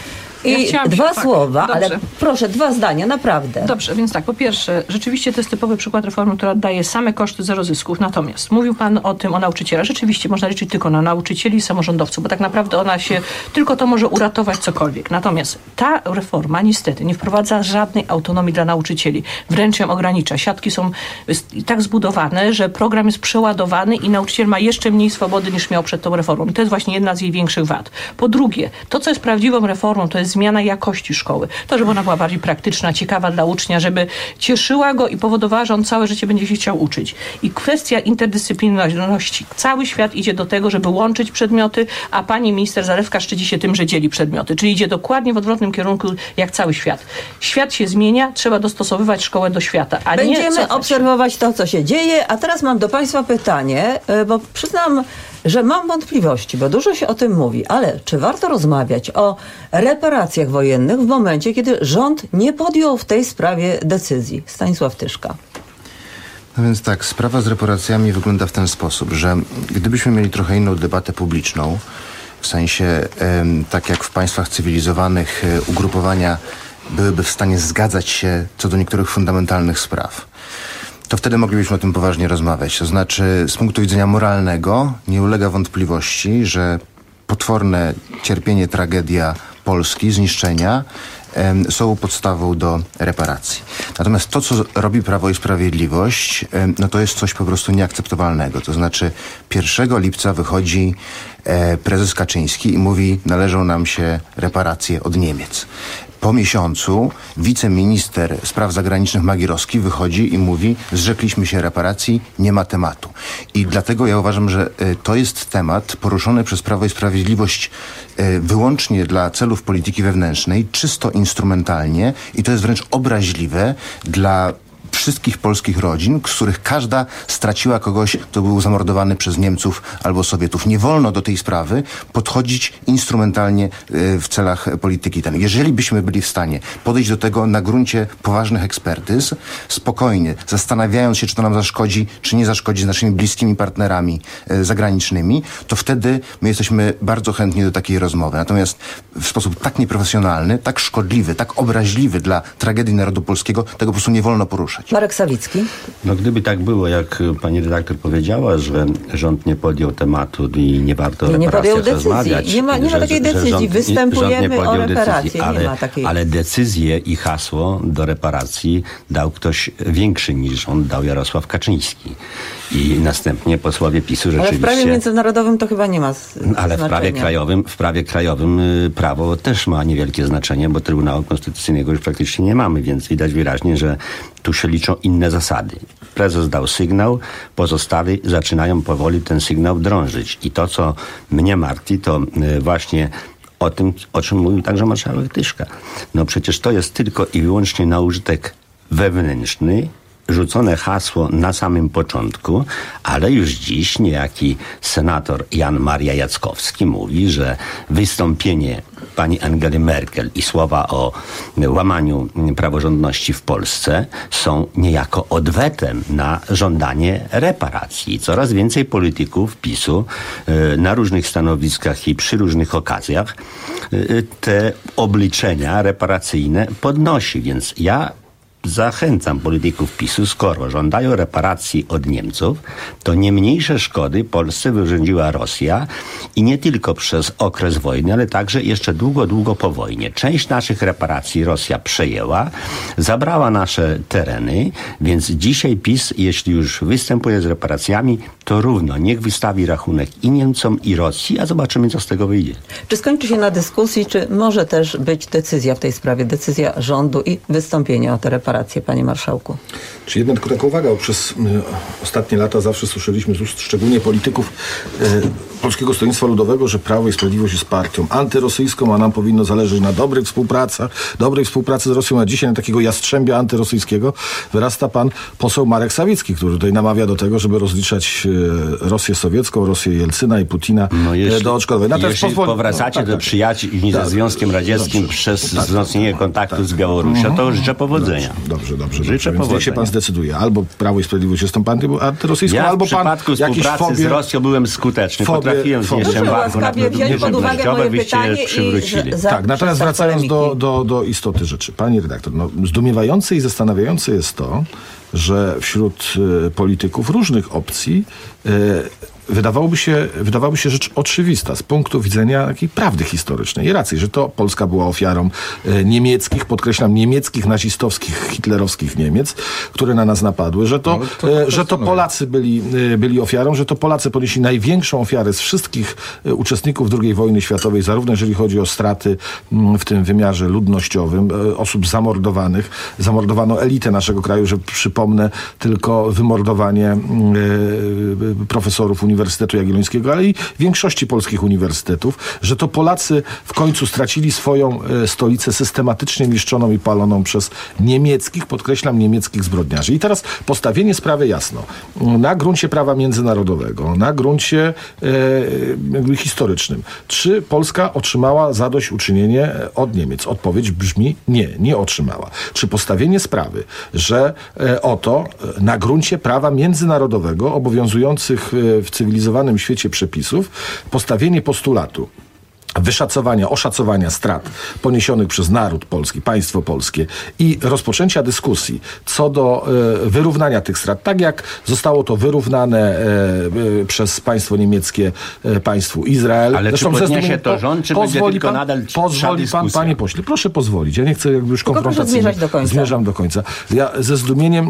I dwa słowa, ale proszę, 2 zdania, naprawdę. Dobrze, więc tak, po pierwsze, rzeczywiście to jest typowy przykład reformy, która daje same koszty, zero zysków. Natomiast mówił pan o nauczycielach. Rzeczywiście można liczyć tylko na nauczycieli i samorządowców, bo tak naprawdę tylko to może uratować cokolwiek. Natomiast ta reforma niestety nie wprowadza żadnej autonomii dla nauczycieli. Wręcz ją ogranicza. Siatki są tak zbudowane, że program jest przeładowany i nauczyciel ma jeszcze mniej swobody niż miał przed tą reformą. I to jest właśnie jedna z jej większych wad. Po drugie, to, co jest prawdziwą reformą, to jest zmiana jakości szkoły. To, żeby ona była bardziej praktyczna, ciekawa dla ucznia, żeby cieszyła go i powodowała, że on całe życie będzie się chciał uczyć. I kwestia interdyscyplinarności. Cały świat idzie do tego, żeby łączyć przedmioty, a pani minister Zalewska szczyci się tym, że dzieli przedmioty. Czyli idzie dokładnie w odwrotnym kierunku jak cały świat. Świat się zmienia, trzeba dostosowywać szkołę do świata, a będziemy obserwować to, co się dzieje. A teraz mam do państwa pytanie, bo przyznam, że mam wątpliwości, bo dużo się o tym mówi, ale czy warto rozmawiać o reparacjach wojennych w momencie, kiedy rząd nie podjął w tej sprawie decyzji? Stanisław Tyszka. No więc tak, sprawa z reparacjami wygląda w ten sposób, że gdybyśmy mieli trochę inną debatę publiczną, w sensie tak jak w państwach cywilizowanych ugrupowania byłyby w stanie zgadzać się co do niektórych fundamentalnych spraw, to wtedy moglibyśmy o tym poważnie rozmawiać. To znaczy, z punktu widzenia moralnego nie ulega wątpliwości, że potworne cierpienie, tragedia Polski, zniszczenia są podstawą do reparacji. Natomiast to, co robi Prawo i Sprawiedliwość, no to jest coś po prostu nieakceptowalnego. To znaczy 1 lipca wychodzi prezes Kaczyński i mówi, należą nam się reparacje od Niemiec. Po miesiącu wiceminister spraw zagranicznych Magierowski wychodzi i mówi, zrzekliśmy się reparacji, nie ma tematu. I dlatego ja uważam, że to jest temat poruszony przez Prawo i Sprawiedliwość wyłącznie dla celów polityki wewnętrznej, czysto instrumentalnie i to jest wręcz obraźliwe dla wszystkich polskich rodzin, z których każda straciła kogoś, kto był zamordowany przez Niemców albo Sowietów. Nie wolno do tej sprawy podchodzić instrumentalnie w celach polityki. Jeżeli byśmy byli w stanie podejść do tego na gruncie poważnych ekspertyz, spokojnie, zastanawiając się, czy to nam zaszkodzi, czy nie zaszkodzi z naszymi bliskimi partnerami zagranicznymi, to wtedy my jesteśmy bardzo chętni do takiej rozmowy. Natomiast w sposób tak nieprofesjonalny, tak szkodliwy, tak obraźliwy dla tragedii narodu polskiego, tego po prostu nie wolno poruszać. Marek Sawicki. No gdyby tak było, jak pani redaktor powiedziała, że rząd nie podjął tematu i nie warto o reparacjach rozmawiać. Nie ma takiej decyzji. Występujemy o reparacje. Nie ma takiej. Ale decyzję i hasło do reparacji dał ktoś większy niż rząd, dał Jarosław Kaczyński. I następnie posłowie PiS-u rzeczywiście... Ale w prawie międzynarodowym to chyba nie ma ale znaczenia. w prawie krajowym prawo też ma niewielkie znaczenie, bo Trybunału Konstytucyjnego już praktycznie nie mamy, więc widać wyraźnie, że tu się liczą inne zasady. Prezes dał sygnał, pozostali zaczynają powoli ten sygnał drążyć. I to, co mnie martwi, to właśnie o tym, o czym mówił także marszałek Tyszka. No przecież to jest tylko i wyłącznie na użytek wewnętrzny, rzucone hasło na samym początku, ale już dziś niejaki senator Jan Maria Jackowski mówi, że wystąpienie pani Angeli Merkel i słowa o łamaniu praworządności w Polsce są niejako odwetem na żądanie reparacji. Coraz więcej polityków PiS-u na różnych stanowiskach i przy różnych okazjach te obliczenia reparacyjne podnosi, więc ja zachęcam polityków PiS-u, skoro żądają reparacji od Niemców, to nie mniejsze szkody Polsce wyrządziła Rosja i nie tylko przez okres wojny, ale także jeszcze długo po wojnie. Część naszych reparacji Rosja przejęła, zabrała nasze tereny, więc dzisiaj PiS, jeśli już występuje z reparacjami, to równo niech wystawi rachunek i Niemcom, i Rosji, a zobaczymy, co z tego wyjdzie. Czy skończy się na dyskusji, czy może też być decyzja w tej sprawie, decyzja rządu i wystąpienie o te reparacje, panie marszałku? Czy jedna tylko taka uwaga, bo przez ostatnie lata zawsze słyszeliśmy z ust szczególnie polityków Polskiego Stronnictwa Ludowego, że Prawo i Sprawiedliwość jest partią antyrosyjską, a nam powinno zależeć na dobrej współpracy z Rosją, a dzisiaj na takiego jastrzębia antyrosyjskiego wyrasta pan poseł Marek Sawicki, który tutaj namawia do tego, żeby rozliczać Rosję sowiecką, Rosję Jelcyna i Putina do odszkodowań. Jeśli powracacie do przyjaciół ze Związkiem Radzieckim przez wzmocnienie kontaktu z Białorusią, to życzę powodzenia. Dobrze. Życzę powodzenia. Niech się pan zdecyduje. Albo Prawo i Sprawiedliwość jest tą partią antyrosyjską, albo pan w przypadku współpracy z Rosją byłem skuteczny. Potrafiłem znieść embargo na produkty żywnościowe, wyście przywrócili. Tak, natomiast wracając do istoty rzeczy. Pani redaktor, zdumiewające i zastanawiające jest to, że wśród polityków różnych opcji wydawałoby się rzecz oczywista z punktu widzenia takiej prawdy historycznej i racji, że to Polska była ofiarą niemieckich, podkreślam, niemieckich, nazistowskich, hitlerowskich Niemiec, które na nas napadły, że to Polacy byli ofiarą, że to Polacy ponieśli największą ofiarę z wszystkich uczestników II wojny światowej, zarówno jeżeli chodzi o straty w tym wymiarze ludnościowym, osób zamordowanych. Zamordowano elitę naszego kraju, że przypomnę tylko wymordowanie profesorów Uniwersytetu Jagiellońskiego, ale i większości polskich uniwersytetów, że to Polacy w końcu stracili swoją stolicę systematycznie niszczoną i paloną przez niemieckich, podkreślam, niemieckich zbrodniarzy. I teraz postawienie sprawy jasno. Na gruncie prawa międzynarodowego, na gruncie historycznym. Czy Polska otrzymała zadośćuczynienie od Niemiec? Odpowiedź brzmi nie otrzymała. Czy postawienie sprawy, że oto na gruncie prawa międzynarodowego obowiązujących w cywilizowanym świecie przepisów, postawienie postulatu oszacowania strat poniesionych przez naród polski, państwo polskie i rozpoczęcia dyskusji co do wyrównania tych strat, tak jak zostało to wyrównane przez państwo niemieckie państwu Izrael. Ale czy podniesie to rząd, czy będzie tylko nadal pozwoli pan, panie pośle, proszę pozwolić. Ja nie chcę jakby już konfrontacji. Zmierzam do końca. Ja ze zdumieniem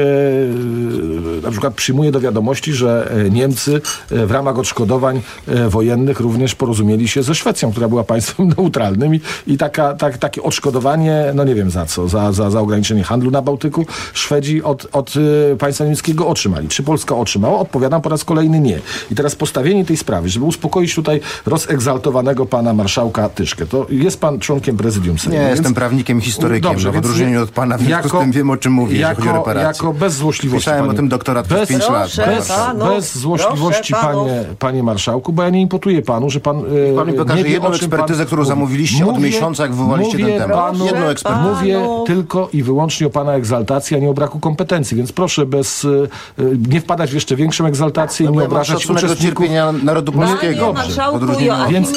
na przykład przyjmuję do wiadomości, że Niemcy w ramach odszkodowań wojennych również porozumieli się ze Szwecją, która była państwem neutralnym i takie odszkodowanie, no nie wiem za co, za ograniczenie handlu na Bałtyku Szwedzi od państwa niemieckiego otrzymali. Czy Polska otrzymała? Odpowiadam po raz kolejny nie. I teraz postawienie tej sprawy, żeby uspokoić tutaj rozegzaltowanego pana marszałka Tyszkę. To jest pan członkiem prezydium Sejmu. Nie, jestem prawnikiem, historykiem. Dobrze, w odróżnieniu od pana, w związku z tym wiem, o czym mówię, jeżeli chodzi o reparacje. Jako bez złośliwości. Pisałem o tym doktorat przez 5 lat. Bez złośliwości, panie marszałku, bo ja nie imputuję panu, że pan pokaże jedną ekspertyzę, którą zamówiliście od miesiąca, jak wywołaliście ten temat. Jedną ekspertyzę. Mówię tylko i wyłącznie o pana egzaltacji, a nie o braku kompetencji, więc proszę nie wpadać w jeszcze większą egzaltację i nie obrażać uczestników cierpienia narodu polskiego. Więc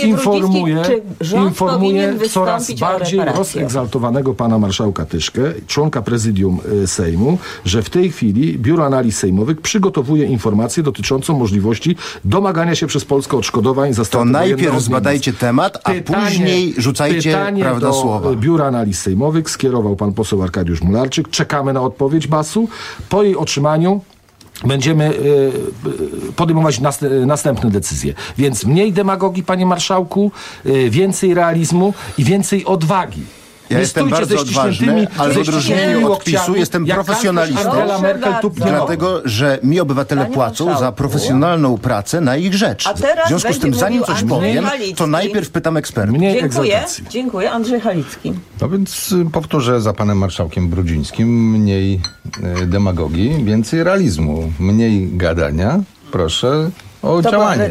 informuję coraz bardziej rozegzaltowanego pana marszałka Tyszkę, członka prezydium Sejmu, że w tej chwili Biuro Analiz Sejmowych przygotowuje informację dotyczącą możliwości domagania się przez Polskę odszkodowań za straty wojenne. To najpierw zbadajcie temat, a później rzucajcie słowa. Biura Analiz Sejmowych skierował pan poseł Arkadiusz Mularczyk. Czekamy na odpowiedź BAS-u. Po jej otrzymaniu będziemy podejmować następne decyzje. Więc mniej demagogii, panie marszałku, więcej realizmu i więcej odwagi. Ja jestem bardzo odważny, ale w odróżnieniu od PiS-u jestem profesjonalistą, dlatego, że mi obywatele płacą za profesjonalną pracę na ich rzecz. W związku z tym, zanim coś powiem, to najpierw pytam ekspertów. Dziękuję. Andrzej Halicki. No więc powtórzę za panem marszałkiem Brudzińskim: mniej demagogii, więcej realizmu, mniej gadania. Proszę o działanie.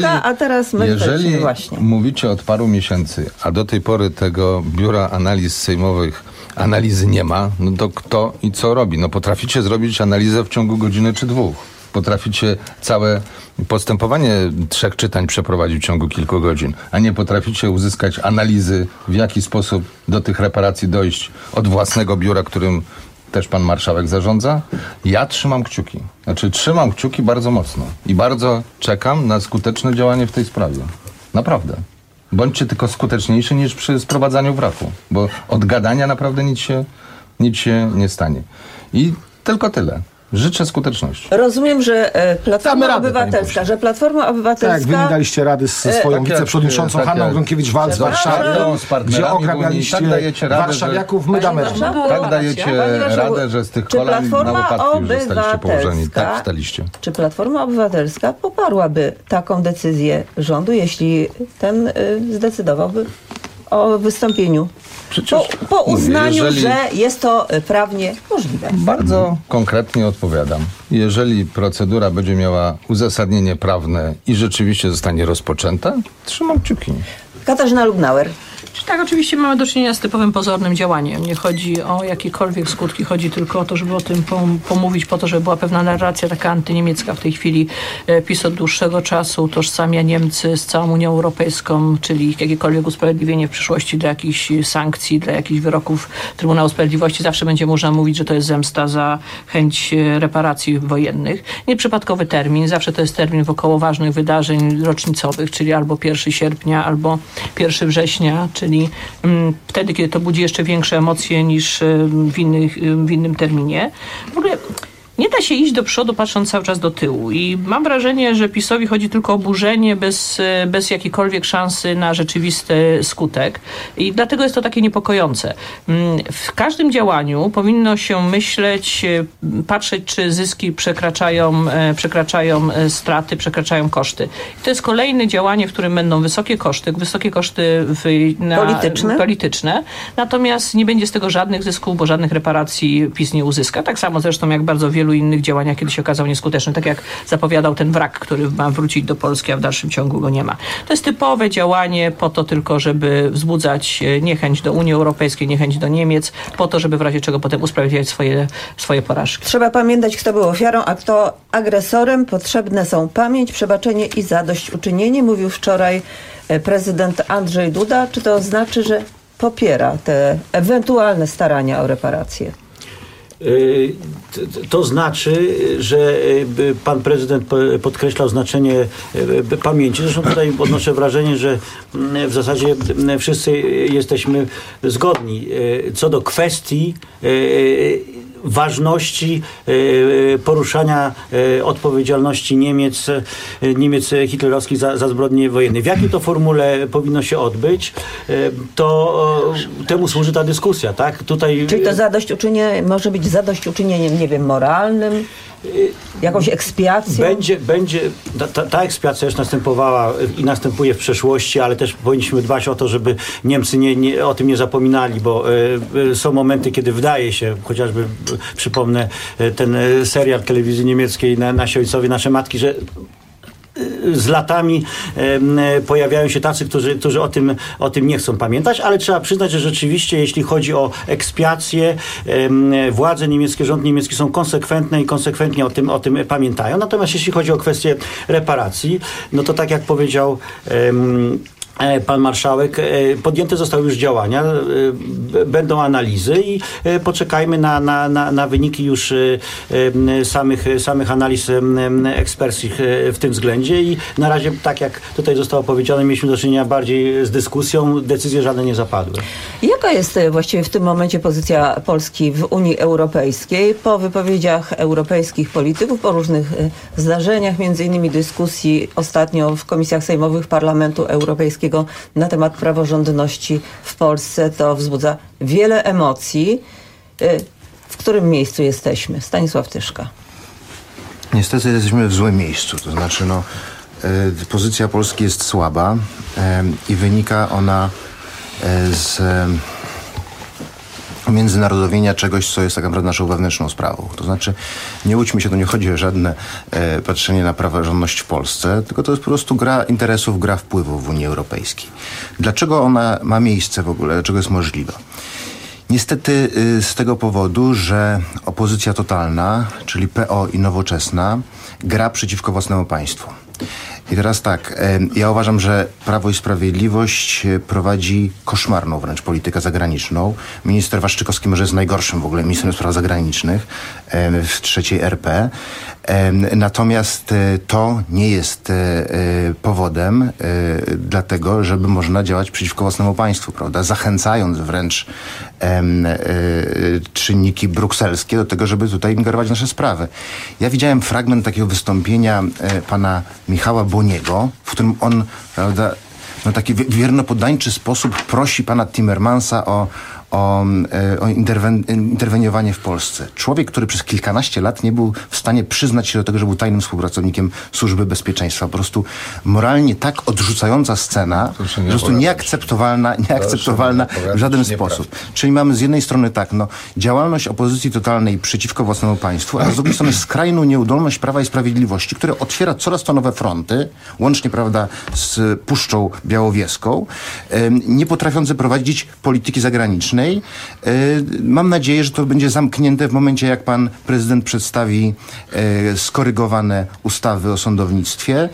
Jeżeli mówicie od paru miesięcy, a do tej pory tego Biura Analiz Sejmowych analizy nie ma, no to kto i co robi? No potraficie zrobić analizę w ciągu godziny czy 2. Potraficie całe postępowanie 3 czytań przeprowadzić w ciągu kilku godzin, a nie potraficie uzyskać analizy, w jaki sposób do tych reparacji dojść od własnego biura, którym też pan marszałek zarządza. Ja trzymam kciuki. Trzymam kciuki bardzo mocno i bardzo czekam na skuteczne działanie w tej sprawie. Naprawdę. Bądźcie tylko skuteczniejsi niż przy sprowadzaniu wraku, bo od gadania naprawdę nic się nie stanie. I tylko tyle. Życzę skuteczności. Rozumiem, że Platforma Obywatelska, Tak, wy nie daliście rady ze swoją wiceprzewodniczącą Hanną Gronkiewicz-Waltz z Warszawy, gdzie okrabialiście warszawiaków, my damy radę. Tak dajecie radę, że z tych kolan na łopatki już zostaliście położeni. Tak wstaliście. Czy Platforma Obywatelska poparłaby taką decyzję rządu, jeśli ten zdecydowałby o wystąpieniu? Po uznaniu, że jest to prawnie możliwe. Bardzo konkretnie odpowiadam. Jeżeli procedura będzie miała uzasadnienie prawne i rzeczywiście zostanie rozpoczęta, trzymam kciuki. Katarzyna Lubnauer. Tak, oczywiście mamy do czynienia z typowym pozornym działaniem. Nie chodzi o jakiekolwiek skutki, chodzi tylko o to, żeby o tym pomówić, po to, żeby była pewna narracja taka antyniemiecka. W tej chwili PiS od dłuższego czasu utożsamia Niemcy z całą Unią Europejską, czyli jakiekolwiek usprawiedliwienie w przyszłości dla jakichś sankcji, dla jakichś wyroków Trybunału Sprawiedliwości. Zawsze będzie można mówić, że to jest zemsta za chęć reparacji wojennych. Nieprzypadkowy termin, zawsze to jest termin wokoło ważnych wydarzeń rocznicowych, czyli albo 1 sierpnia, albo 1 września, czyli wtedy, kiedy to budzi jeszcze większe emocje niż w innym terminie. W ogóle nie da się iść do przodu, patrząc cały czas do tyłu. I mam wrażenie, że PiS-owi chodzi tylko o burzenie bez jakiejkolwiek szansy na rzeczywisty skutek. I dlatego jest to takie niepokojące. W każdym działaniu powinno się myśleć, patrzeć, czy zyski przekraczają straty, przekraczają koszty. I to jest kolejne działanie, w którym będą wysokie koszty polityczne. Natomiast nie będzie z tego żadnych zysków, bo żadnych reparacji PiS nie uzyska. Tak samo zresztą jak bardzo wielu innych działaniach, kiedy się okazał nieskuteczny. Tak jak zapowiadał ten wrak, który ma wrócić do Polski, a w dalszym ciągu go nie ma. To jest typowe działanie po to tylko, żeby wzbudzać niechęć do Unii Europejskiej, niechęć do Niemiec, po to, żeby w razie czego potem usprawiedliwiać swoje porażki. Trzeba pamiętać, kto był ofiarą, a kto agresorem. Potrzebne są pamięć, przebaczenie i zadośćuczynienie. Mówił wczoraj prezydent Andrzej Duda. Czy to znaczy, że popiera te ewentualne starania o reparacje? To znaczy, że pan prezydent podkreślał znaczenie pamięci. Zresztą tutaj odnoszę wrażenie, że w zasadzie wszyscy jesteśmy zgodni co do kwestii ważności poruszania odpowiedzialności Niemiec hitlerowskich za zbrodnie wojenne. W jakiej to formule powinno się odbyć, to temu służy ta dyskusja, tak? Czyli to zadośćuczynienie może być zadośćuczynieniem, nie wiem, moralnym? Jakąś ekspiacją? Ta ekspiacja już następowała i następuje w przeszłości, ale też powinniśmy dbać o to, żeby Niemcy o tym nie zapominali, bo są momenty, kiedy wydaje się, chociażby przypomnę ten serial telewizji niemieckiej Nasi ojcowie, nasze matki, że z latami pojawiają się tacy, którzy o tym nie chcą pamiętać, ale trzeba przyznać, że rzeczywiście, jeśli chodzi o ekspiację, władze niemieckie, rząd niemiecki są konsekwentne i konsekwentnie o tym pamiętają. Natomiast jeśli chodzi o kwestię reparacji, no to tak jak powiedział pan marszałek, podjęte zostały już działania, będą analizy i poczekajmy na wyniki już samych analiz eksperckich w tym względzie i na razie, tak jak tutaj zostało powiedziane, mieliśmy do czynienia bardziej z dyskusją, decyzje żadne nie zapadły. Jaka jest właściwie w tym momencie pozycja Polski w Unii Europejskiej po wypowiedziach europejskich polityków, po różnych zdarzeniach, między innymi dyskusji ostatnio w komisjach sejmowych Parlamentu Europejskiego na temat praworządności w Polsce? To wzbudza wiele emocji. W którym miejscu jesteśmy? Stanisław Tyszka. Niestety jesteśmy w złym miejscu. To znaczy, pozycja Polski jest słaba i wynika ona z międzynarodowienia czegoś, co jest tak naprawdę naszą wewnętrzną sprawą. To znaczy, nie łudźmy się, to nie chodzi o żadne patrzenie na praworządność w Polsce, tylko to jest po prostu gra interesów, gra wpływów w Unii Europejskiej. Dlaczego ona ma miejsce w ogóle? Dlaczego jest możliwa? Niestety z tego powodu, że opozycja totalna, czyli PO i Nowoczesna, gra przeciwko własnemu państwu. I teraz tak, ja uważam, że Prawo i Sprawiedliwość prowadzi koszmarną wręcz politykę zagraniczną. Minister Waszczykowski może jest najgorszym w ogóle ministrem spraw zagranicznych w III RP. Natomiast to nie jest powodem dlatego, żeby można działać przeciwko własnemu państwu, prawda? Zachęcając wręcz czynniki brukselskie do tego, żeby tutaj ingerować w nasze sprawy. Ja widziałem fragment takiego wystąpienia pana Michała Boniego, w którym on, prawda, w taki wiernopoddańczy sposób prosi pana Timmermansa o interweniowanie w Polsce. Człowiek, który przez kilkanaście lat nie był w stanie przyznać się do tego, że był tajnym współpracownikiem Służby Bezpieczeństwa. Po prostu moralnie tak odrzucająca scena, po prostu nieakceptowalna w żaden sposób. Czyli mamy z jednej strony tak, działalność opozycji totalnej przeciwko własnemu państwu, a z drugiej strony skrajną nieudolność Prawa i Sprawiedliwości, które otwiera coraz to nowe fronty, łącznie, prawda, z Puszczą Białowieską, nie potrafiące prowadzić polityki zagranicznej. Mam nadzieję, że to będzie zamknięte w momencie, jak pan prezydent przedstawi skorygowane ustawy o sądownictwie,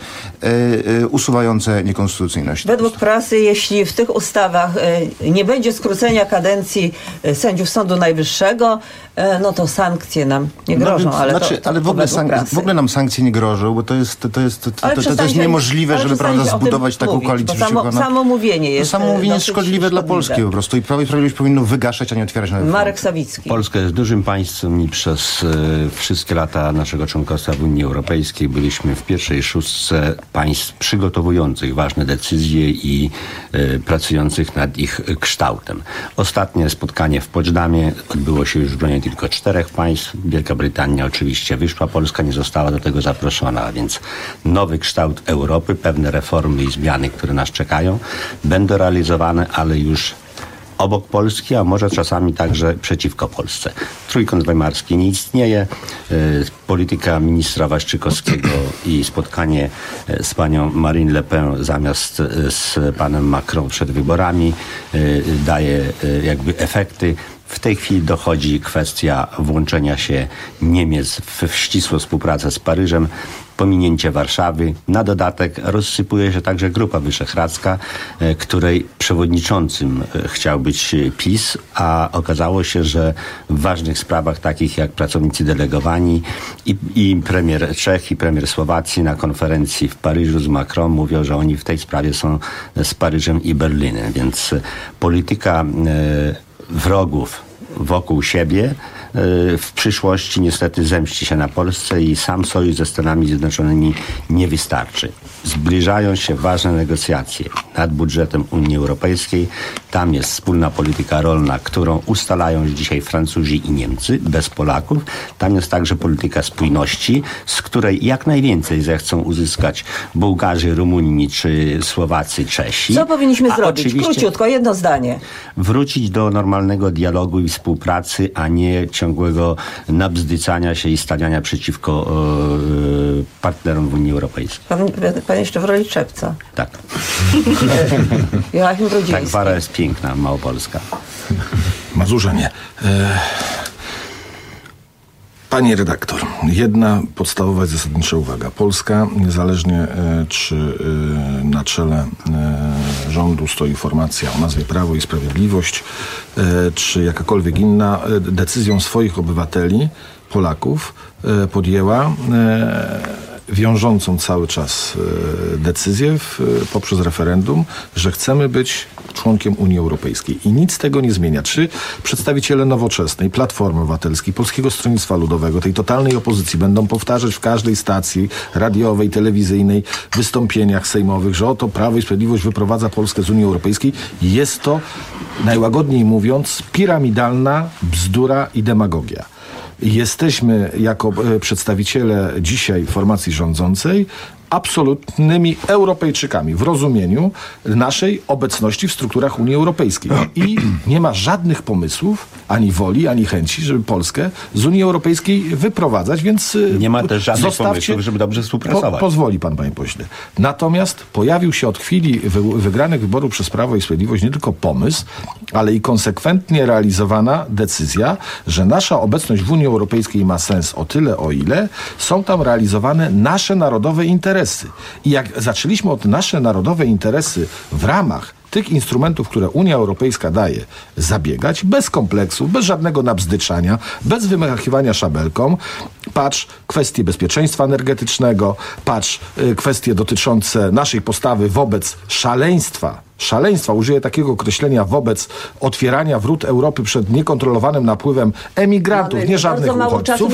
usuwające niekonstytucyjność. Według prasy, jeśli w tych ustawach nie będzie skrócenia kadencji sędziów Sądu Najwyższego, to sankcje nam nie grożą. Ale w ogóle nam sankcje nie grożą, bo to jest niemożliwe, żeby, prawda, zbudować taką koalicję przeciwko nam. Samo mówienie jest szkodliwe dla Polski po prostu i Prawo i Sprawiedliwość powinno wygaszać, a nie otwierać nowe fronty. Marek Sawicki. Polska jest dużym państwem i przez wszystkie lata naszego członkostwa w Unii Europejskiej byliśmy w pierwszej szóstce państw przygotowujących ważne decyzje i pracujących nad ich kształtem. Ostatnie spotkanie w Poczdamie odbyło się już w gronie tylko 4 państw. Wielka Brytania oczywiście wyszła, Polska nie została do tego zaproszona, a więc nowy kształt Europy, pewne reformy i zmiany, które nas czekają, będą realizowane, ale już obok Polski, a może czasami także przeciwko Polsce. Trójkąt Weimarski nie istnieje. Polityka ministra Waszczykowskiego i spotkanie z panią Marine Le Pen zamiast z panem Macron przed wyborami daje jakby efekty. W tej chwili dochodzi kwestia włączenia się Niemiec w ścisłą współpracę z Paryżem, pominięcie Warszawy. Na dodatek rozsypuje się także Grupa Wyszehradzka, której przewodniczącym chciał być PiS, a okazało się, że w ważnych sprawach takich jak pracownicy delegowani i premier Czech i premier Słowacji na konferencji w Paryżu z Macron mówią, że oni w tej sprawie są z Paryżem i Berlinem. Więc polityka wrogów wokół siebie w przyszłości niestety zemści się na Polsce i sam sojusz ze Stanami Zjednoczonymi nie wystarczy. Zbliżają się ważne negocjacje nad budżetem Unii Europejskiej. Tam jest wspólna polityka rolna, którą ustalają już dzisiaj Francuzi i Niemcy, bez Polaków. Tam jest także polityka spójności, z której jak najwięcej zechcą uzyskać Bułgarzy, Rumuni czy Słowacy, Czesi. Co powinniśmy zrobić? Króciutko, jedno zdanie. Wrócić do normalnego dialogu i współpracy, a nie ciągłego nabzdycania się i stawiania przeciwko partnerom w Unii Europejskiej. Pan jeszcze w roli szewca. Tak. Joachim Brudziński. Tak, Wara jest piękna, Małopolska. Mazurze nie. Pani redaktor, jedna podstawowa i zasadnicza uwaga. Polska, niezależnie czy na czele rządu stoi formacja o nazwie Prawo i Sprawiedliwość, czy jakakolwiek inna, decyzją swoich obywateli, Polaków, podjęła wiążącą cały czas decyzję poprzez referendum, że chcemy być członkiem Unii Europejskiej. I nic tego nie zmienia. Czy przedstawiciele Nowoczesnej, Platformy Obywatelskiej, Polskiego Stronnictwa Ludowego, tej totalnej opozycji będą powtarzać w każdej stacji radiowej, telewizyjnej, wystąpieniach sejmowych, że oto Prawo i Sprawiedliwość wyprowadza Polskę z Unii Europejskiej. Jest to, najłagodniej mówiąc, piramidalna bzdura i demagogia. Jesteśmy jako przedstawiciele dzisiaj formacji rządzącej absolutnymi Europejczykami w rozumieniu naszej obecności w strukturach Unii Europejskiej. I nie ma żadnych pomysłów, ani woli, ani chęci, żeby Polskę z Unii Europejskiej wyprowadzać, więc nie ma też żadnych pomysłów, żeby dobrze współpracować. Pozwoli pan, panie pośle. Natomiast pojawił się od chwili wygranych wyborów przez Prawo i Sprawiedliwość nie tylko pomysł, ale i konsekwentnie realizowana decyzja, że nasza obecność w Unii Europejskiej ma sens o tyle, o ile są tam realizowane nasze narodowe interesy. interesy. I jak zaczęliśmy od nasze narodowe interesy w ramach tych instrumentów, które Unia Europejska daje, zabiegać bez kompleksów, bez żadnego nabzdyczania, bez wymachiwania szabelką. Patrz kwestie bezpieczeństwa energetycznego, patrz kwestie dotyczące naszej postawy wobec szaleństwa, użyję takiego określenia, wobec otwierania wrót Europy przed niekontrolowanym napływem emigrantów, nie żadnych uchodźców,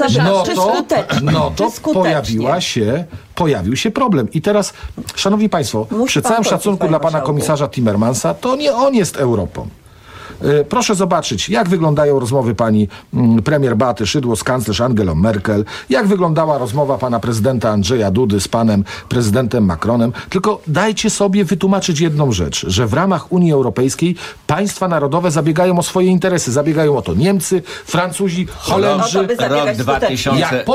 pojawił się problem. I teraz, szanowni państwo, przy całym szacunku dla pana komisarza Timmermansa, to nie on jest Europą. Proszę zobaczyć, jak wyglądają rozmowy pani premier Beaty Szydło z kanclerz Angelą Merkel, jak wyglądała rozmowa pana prezydenta Andrzeja Dudy z panem prezydentem Macronem. Tylko dajcie sobie wytłumaczyć jedną rzecz, że w ramach Unii Europejskiej państwa narodowe zabiegają o swoje interesy. Zabiegają o to Niemcy, Francuzi, Holendrzy. Rok 2000. Jak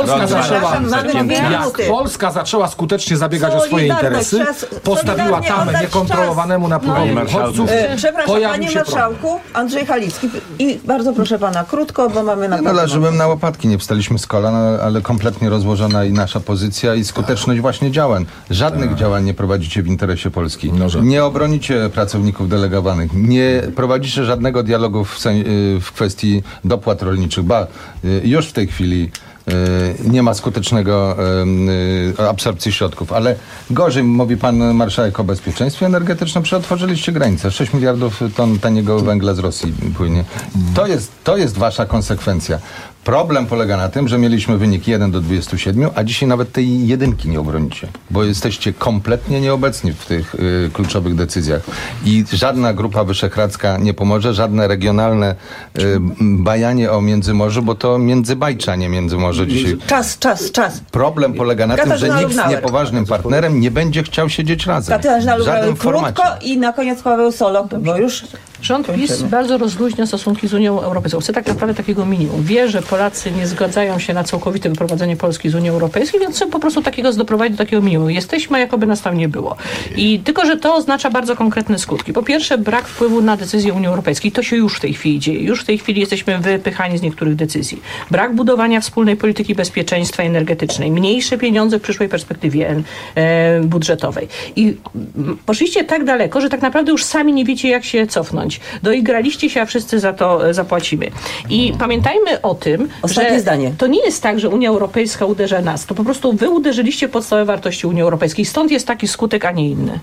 Polska zaczęła skutecznie zabiegać o swoje interesy, postawiła tamę niekontrolowanemu napływowi uchodźców. Panie marszałku, Andrzej Halicki. I bardzo proszę pana, krótko, bo mamy na Należyłem na łopatki, nie wstaliśmy z kolan, ale kompletnie rozłożona i nasza pozycja i skuteczność właśnie działań. Żadnych działań nie prowadzicie w interesie Polski. Nie obronicie pracowników delegowanych. Nie prowadzicie żadnego dialogu w kwestii dopłat rolniczych. Już w tej chwili nie ma skutecznego absorpcji środków, ale gorzej mówi pan marszałek o bezpieczeństwie energetycznym, otworzyliście granicę. 6 miliardów ton taniego węgla z Rosji płynie. To jest wasza konsekwencja. Problem polega na tym, że mieliśmy wynik 1:27, a dzisiaj nawet tej jedynki nie obronicie, bo jesteście kompletnie nieobecni w tych kluczowych decyzjach. I żadna Grupa Wyszehradzka nie pomoże, żadne regionalne bajanie o Międzymorzu, bo to międzybajczanie Międzymorze dzisiaj. Czas. Problem polega na tym, że nikt z niepoważnym partnerem nie będzie chciał siedzieć razem. W żadnym formacie. Krótko i na koniec Paweł Solok, bo już... Rząd PiS bardzo rozluźnia stosunki z Unią Europejską. Chce tak naprawdę takiego minimum. Wie, że Polacy nie zgadzają się na całkowite wyprowadzenie Polski z Unii Europejskiej, więc chce po prostu doprowadzić do takiego minimum. Jesteśmy, jakoby nas tam nie było. I tylko, że to oznacza bardzo konkretne skutki. Po pierwsze, brak wpływu na decyzje Unii Europejskiej. To się już w tej chwili dzieje. Już w tej chwili jesteśmy wypychani z niektórych decyzji. Brak budowania wspólnej polityki bezpieczeństwa energetycznej. Mniejsze pieniądze w przyszłej perspektywie budżetowej. I poszliście tak daleko, że tak naprawdę już sami nie wiecie, jak się cofnąć. Doigraliście się, a wszyscy za to zapłacimy. I pamiętajmy o tym, że to nie jest tak, że Unia Europejska uderza nas. To po prostu wy uderzyliście podstawowe wartości Unii Europejskiej. Stąd jest taki skutek, a nie inny.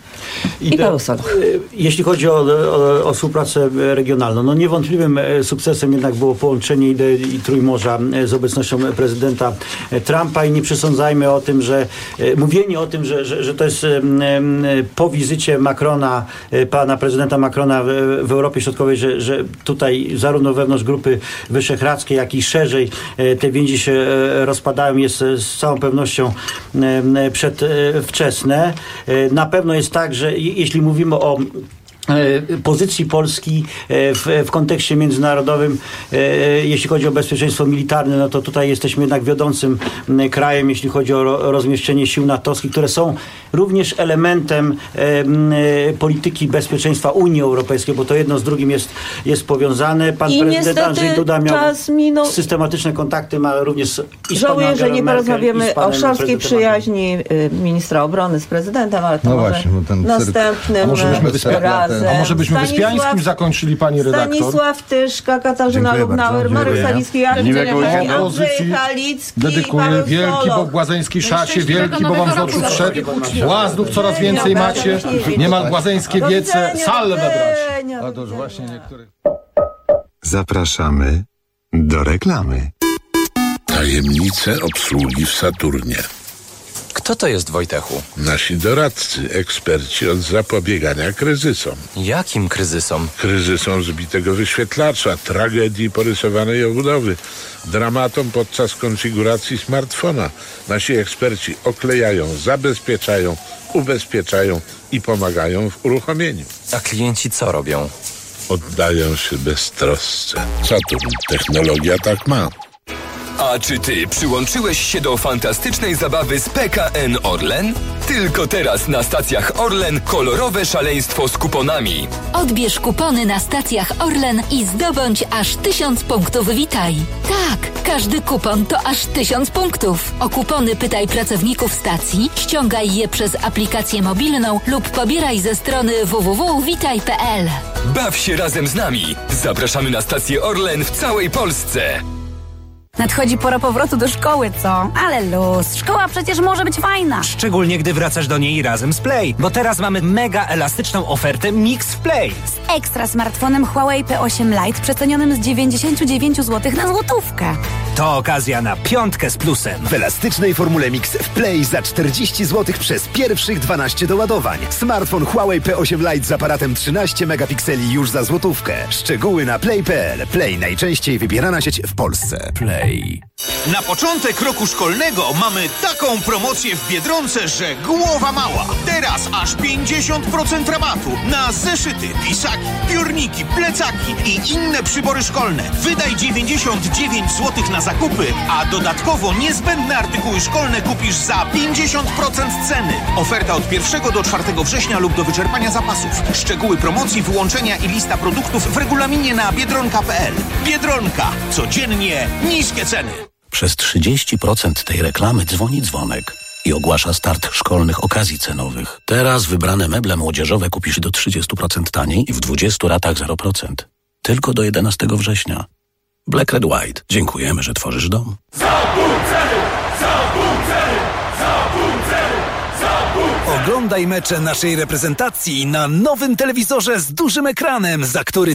Jeśli chodzi o współpracę regionalną, no niewątpliwym sukcesem jednak było połączenie idei Trójmorza z obecnością prezydenta Trumpa i nie przesądzajmy o tym, że mówienie o tym, że to jest po wizycie Macrona, pana prezydenta Macrona w Europie Środkowej, że tutaj zarówno wewnątrz Grupy Wyszehradzkiej, jak i szerzej te więzi się rozpadają, jest z całą pewnością przedwczesne. Na pewno jest tak, że jeśli mówimy o pozycji Polski w kontekście międzynarodowym, jeśli chodzi o bezpieczeństwo militarne, no to tutaj jesteśmy jednak wiodącym krajem, jeśli chodzi o rozmieszczenie sił natowskich, które są również elementem polityki bezpieczeństwa Unii Europejskiej, bo to jedno z drugim jest powiązane. Pan prezydent Andrzej Duda miał systematyczne kontakty, ma również i z żałuję, że nie porozmawiamy o szorstkiej przyjaźni ministra obrony z prezydentem, ale to następnym razem. A może byśmy Wyspiańskim zakończyli, pani redaktor? Stanisław Tyszka, Katarzyna Lubnauer, Marek Salicki, Andrzej Halicki, dedykuję wielki Bóg błazeńskiej szacie, wielki, bo wam z oczu wszedł. Błaznów coraz więcej macie, niemal błazeńskie wiece, salve brać. Otóż właśnie niektórych... Zapraszamy do reklamy. Tajemnice obsługi w Saturnie. Kto to jest, Wojtechu? Nasi doradcy, eksperci od zapobiegania kryzysom. Jakim kryzysom? Kryzysom zbitego wyświetlacza, tragedii porysowanej obudowy, dramatom podczas konfiguracji smartfona. Nasi eksperci oklejają, zabezpieczają, ubezpieczają i pomagają w uruchomieniu. A klienci co robią? Oddają się beztrosce. Saturn, technologia tak ma. A czy ty przyłączyłeś się do fantastycznej zabawy z PKN Orlen? Tylko teraz na stacjach Orlen kolorowe szaleństwo z kuponami. Odbierz kupony na stacjach Orlen i zdobądź aż 1000 punktów Witaj. Tak, każdy kupon to aż 1000 punktów. O kupony pytaj pracowników stacji, ściągaj je przez aplikację mobilną lub pobieraj ze strony www.witaj.pl. Baw się razem z nami. Zapraszamy na stację Orlen w całej Polsce. Nadchodzi pora powrotu do szkoły, co? Ale luz, szkoła przecież może być fajna. Szczególnie gdy wracasz do niej razem z Play, bo teraz mamy mega elastyczną ofertę Mix w Play. Z ekstra smartfonem Huawei P8 Lite przecenionym z 99 zł na złotówkę. To okazja na 5 z plusem. W elastycznej formule Mix w Play za 40 zł przez pierwszych 12 doładowań. Smartfon Huawei P8 Lite z aparatem 13 megapikseli już za złotówkę. Szczegóły na play.pl. Play, najczęściej wybierana sieć w Polsce. Play. Na początek roku szkolnego mamy taką promocję w Biedronce, że głowa mała. Teraz aż 50% rabatu na zeszyty, pisaki, piórniki, plecaki i inne przybory szkolne. Wydaj 99 zł na zakupy, a dodatkowo niezbędne artykuły szkolne kupisz za 50% ceny. Oferta od 1 do 4 września lub do wyczerpania zapasów. Szczegóły promocji, wyłączenia i lista produktów w regulaminie na biedronka.pl. Biedronka. Codziennie niskie ceny. Przez 30% tej reklamy dzwoni dzwonek i ogłasza start szkolnych okazji cenowych. Teraz wybrane meble młodzieżowe kupisz do 30% taniej i w 20 ratach 0%. Tylko do 11 września. Black Red White. Dziękujemy, że tworzysz dom. Oglądaj mecze naszej reprezentacji na nowym telewizorze z dużym ekranem, za który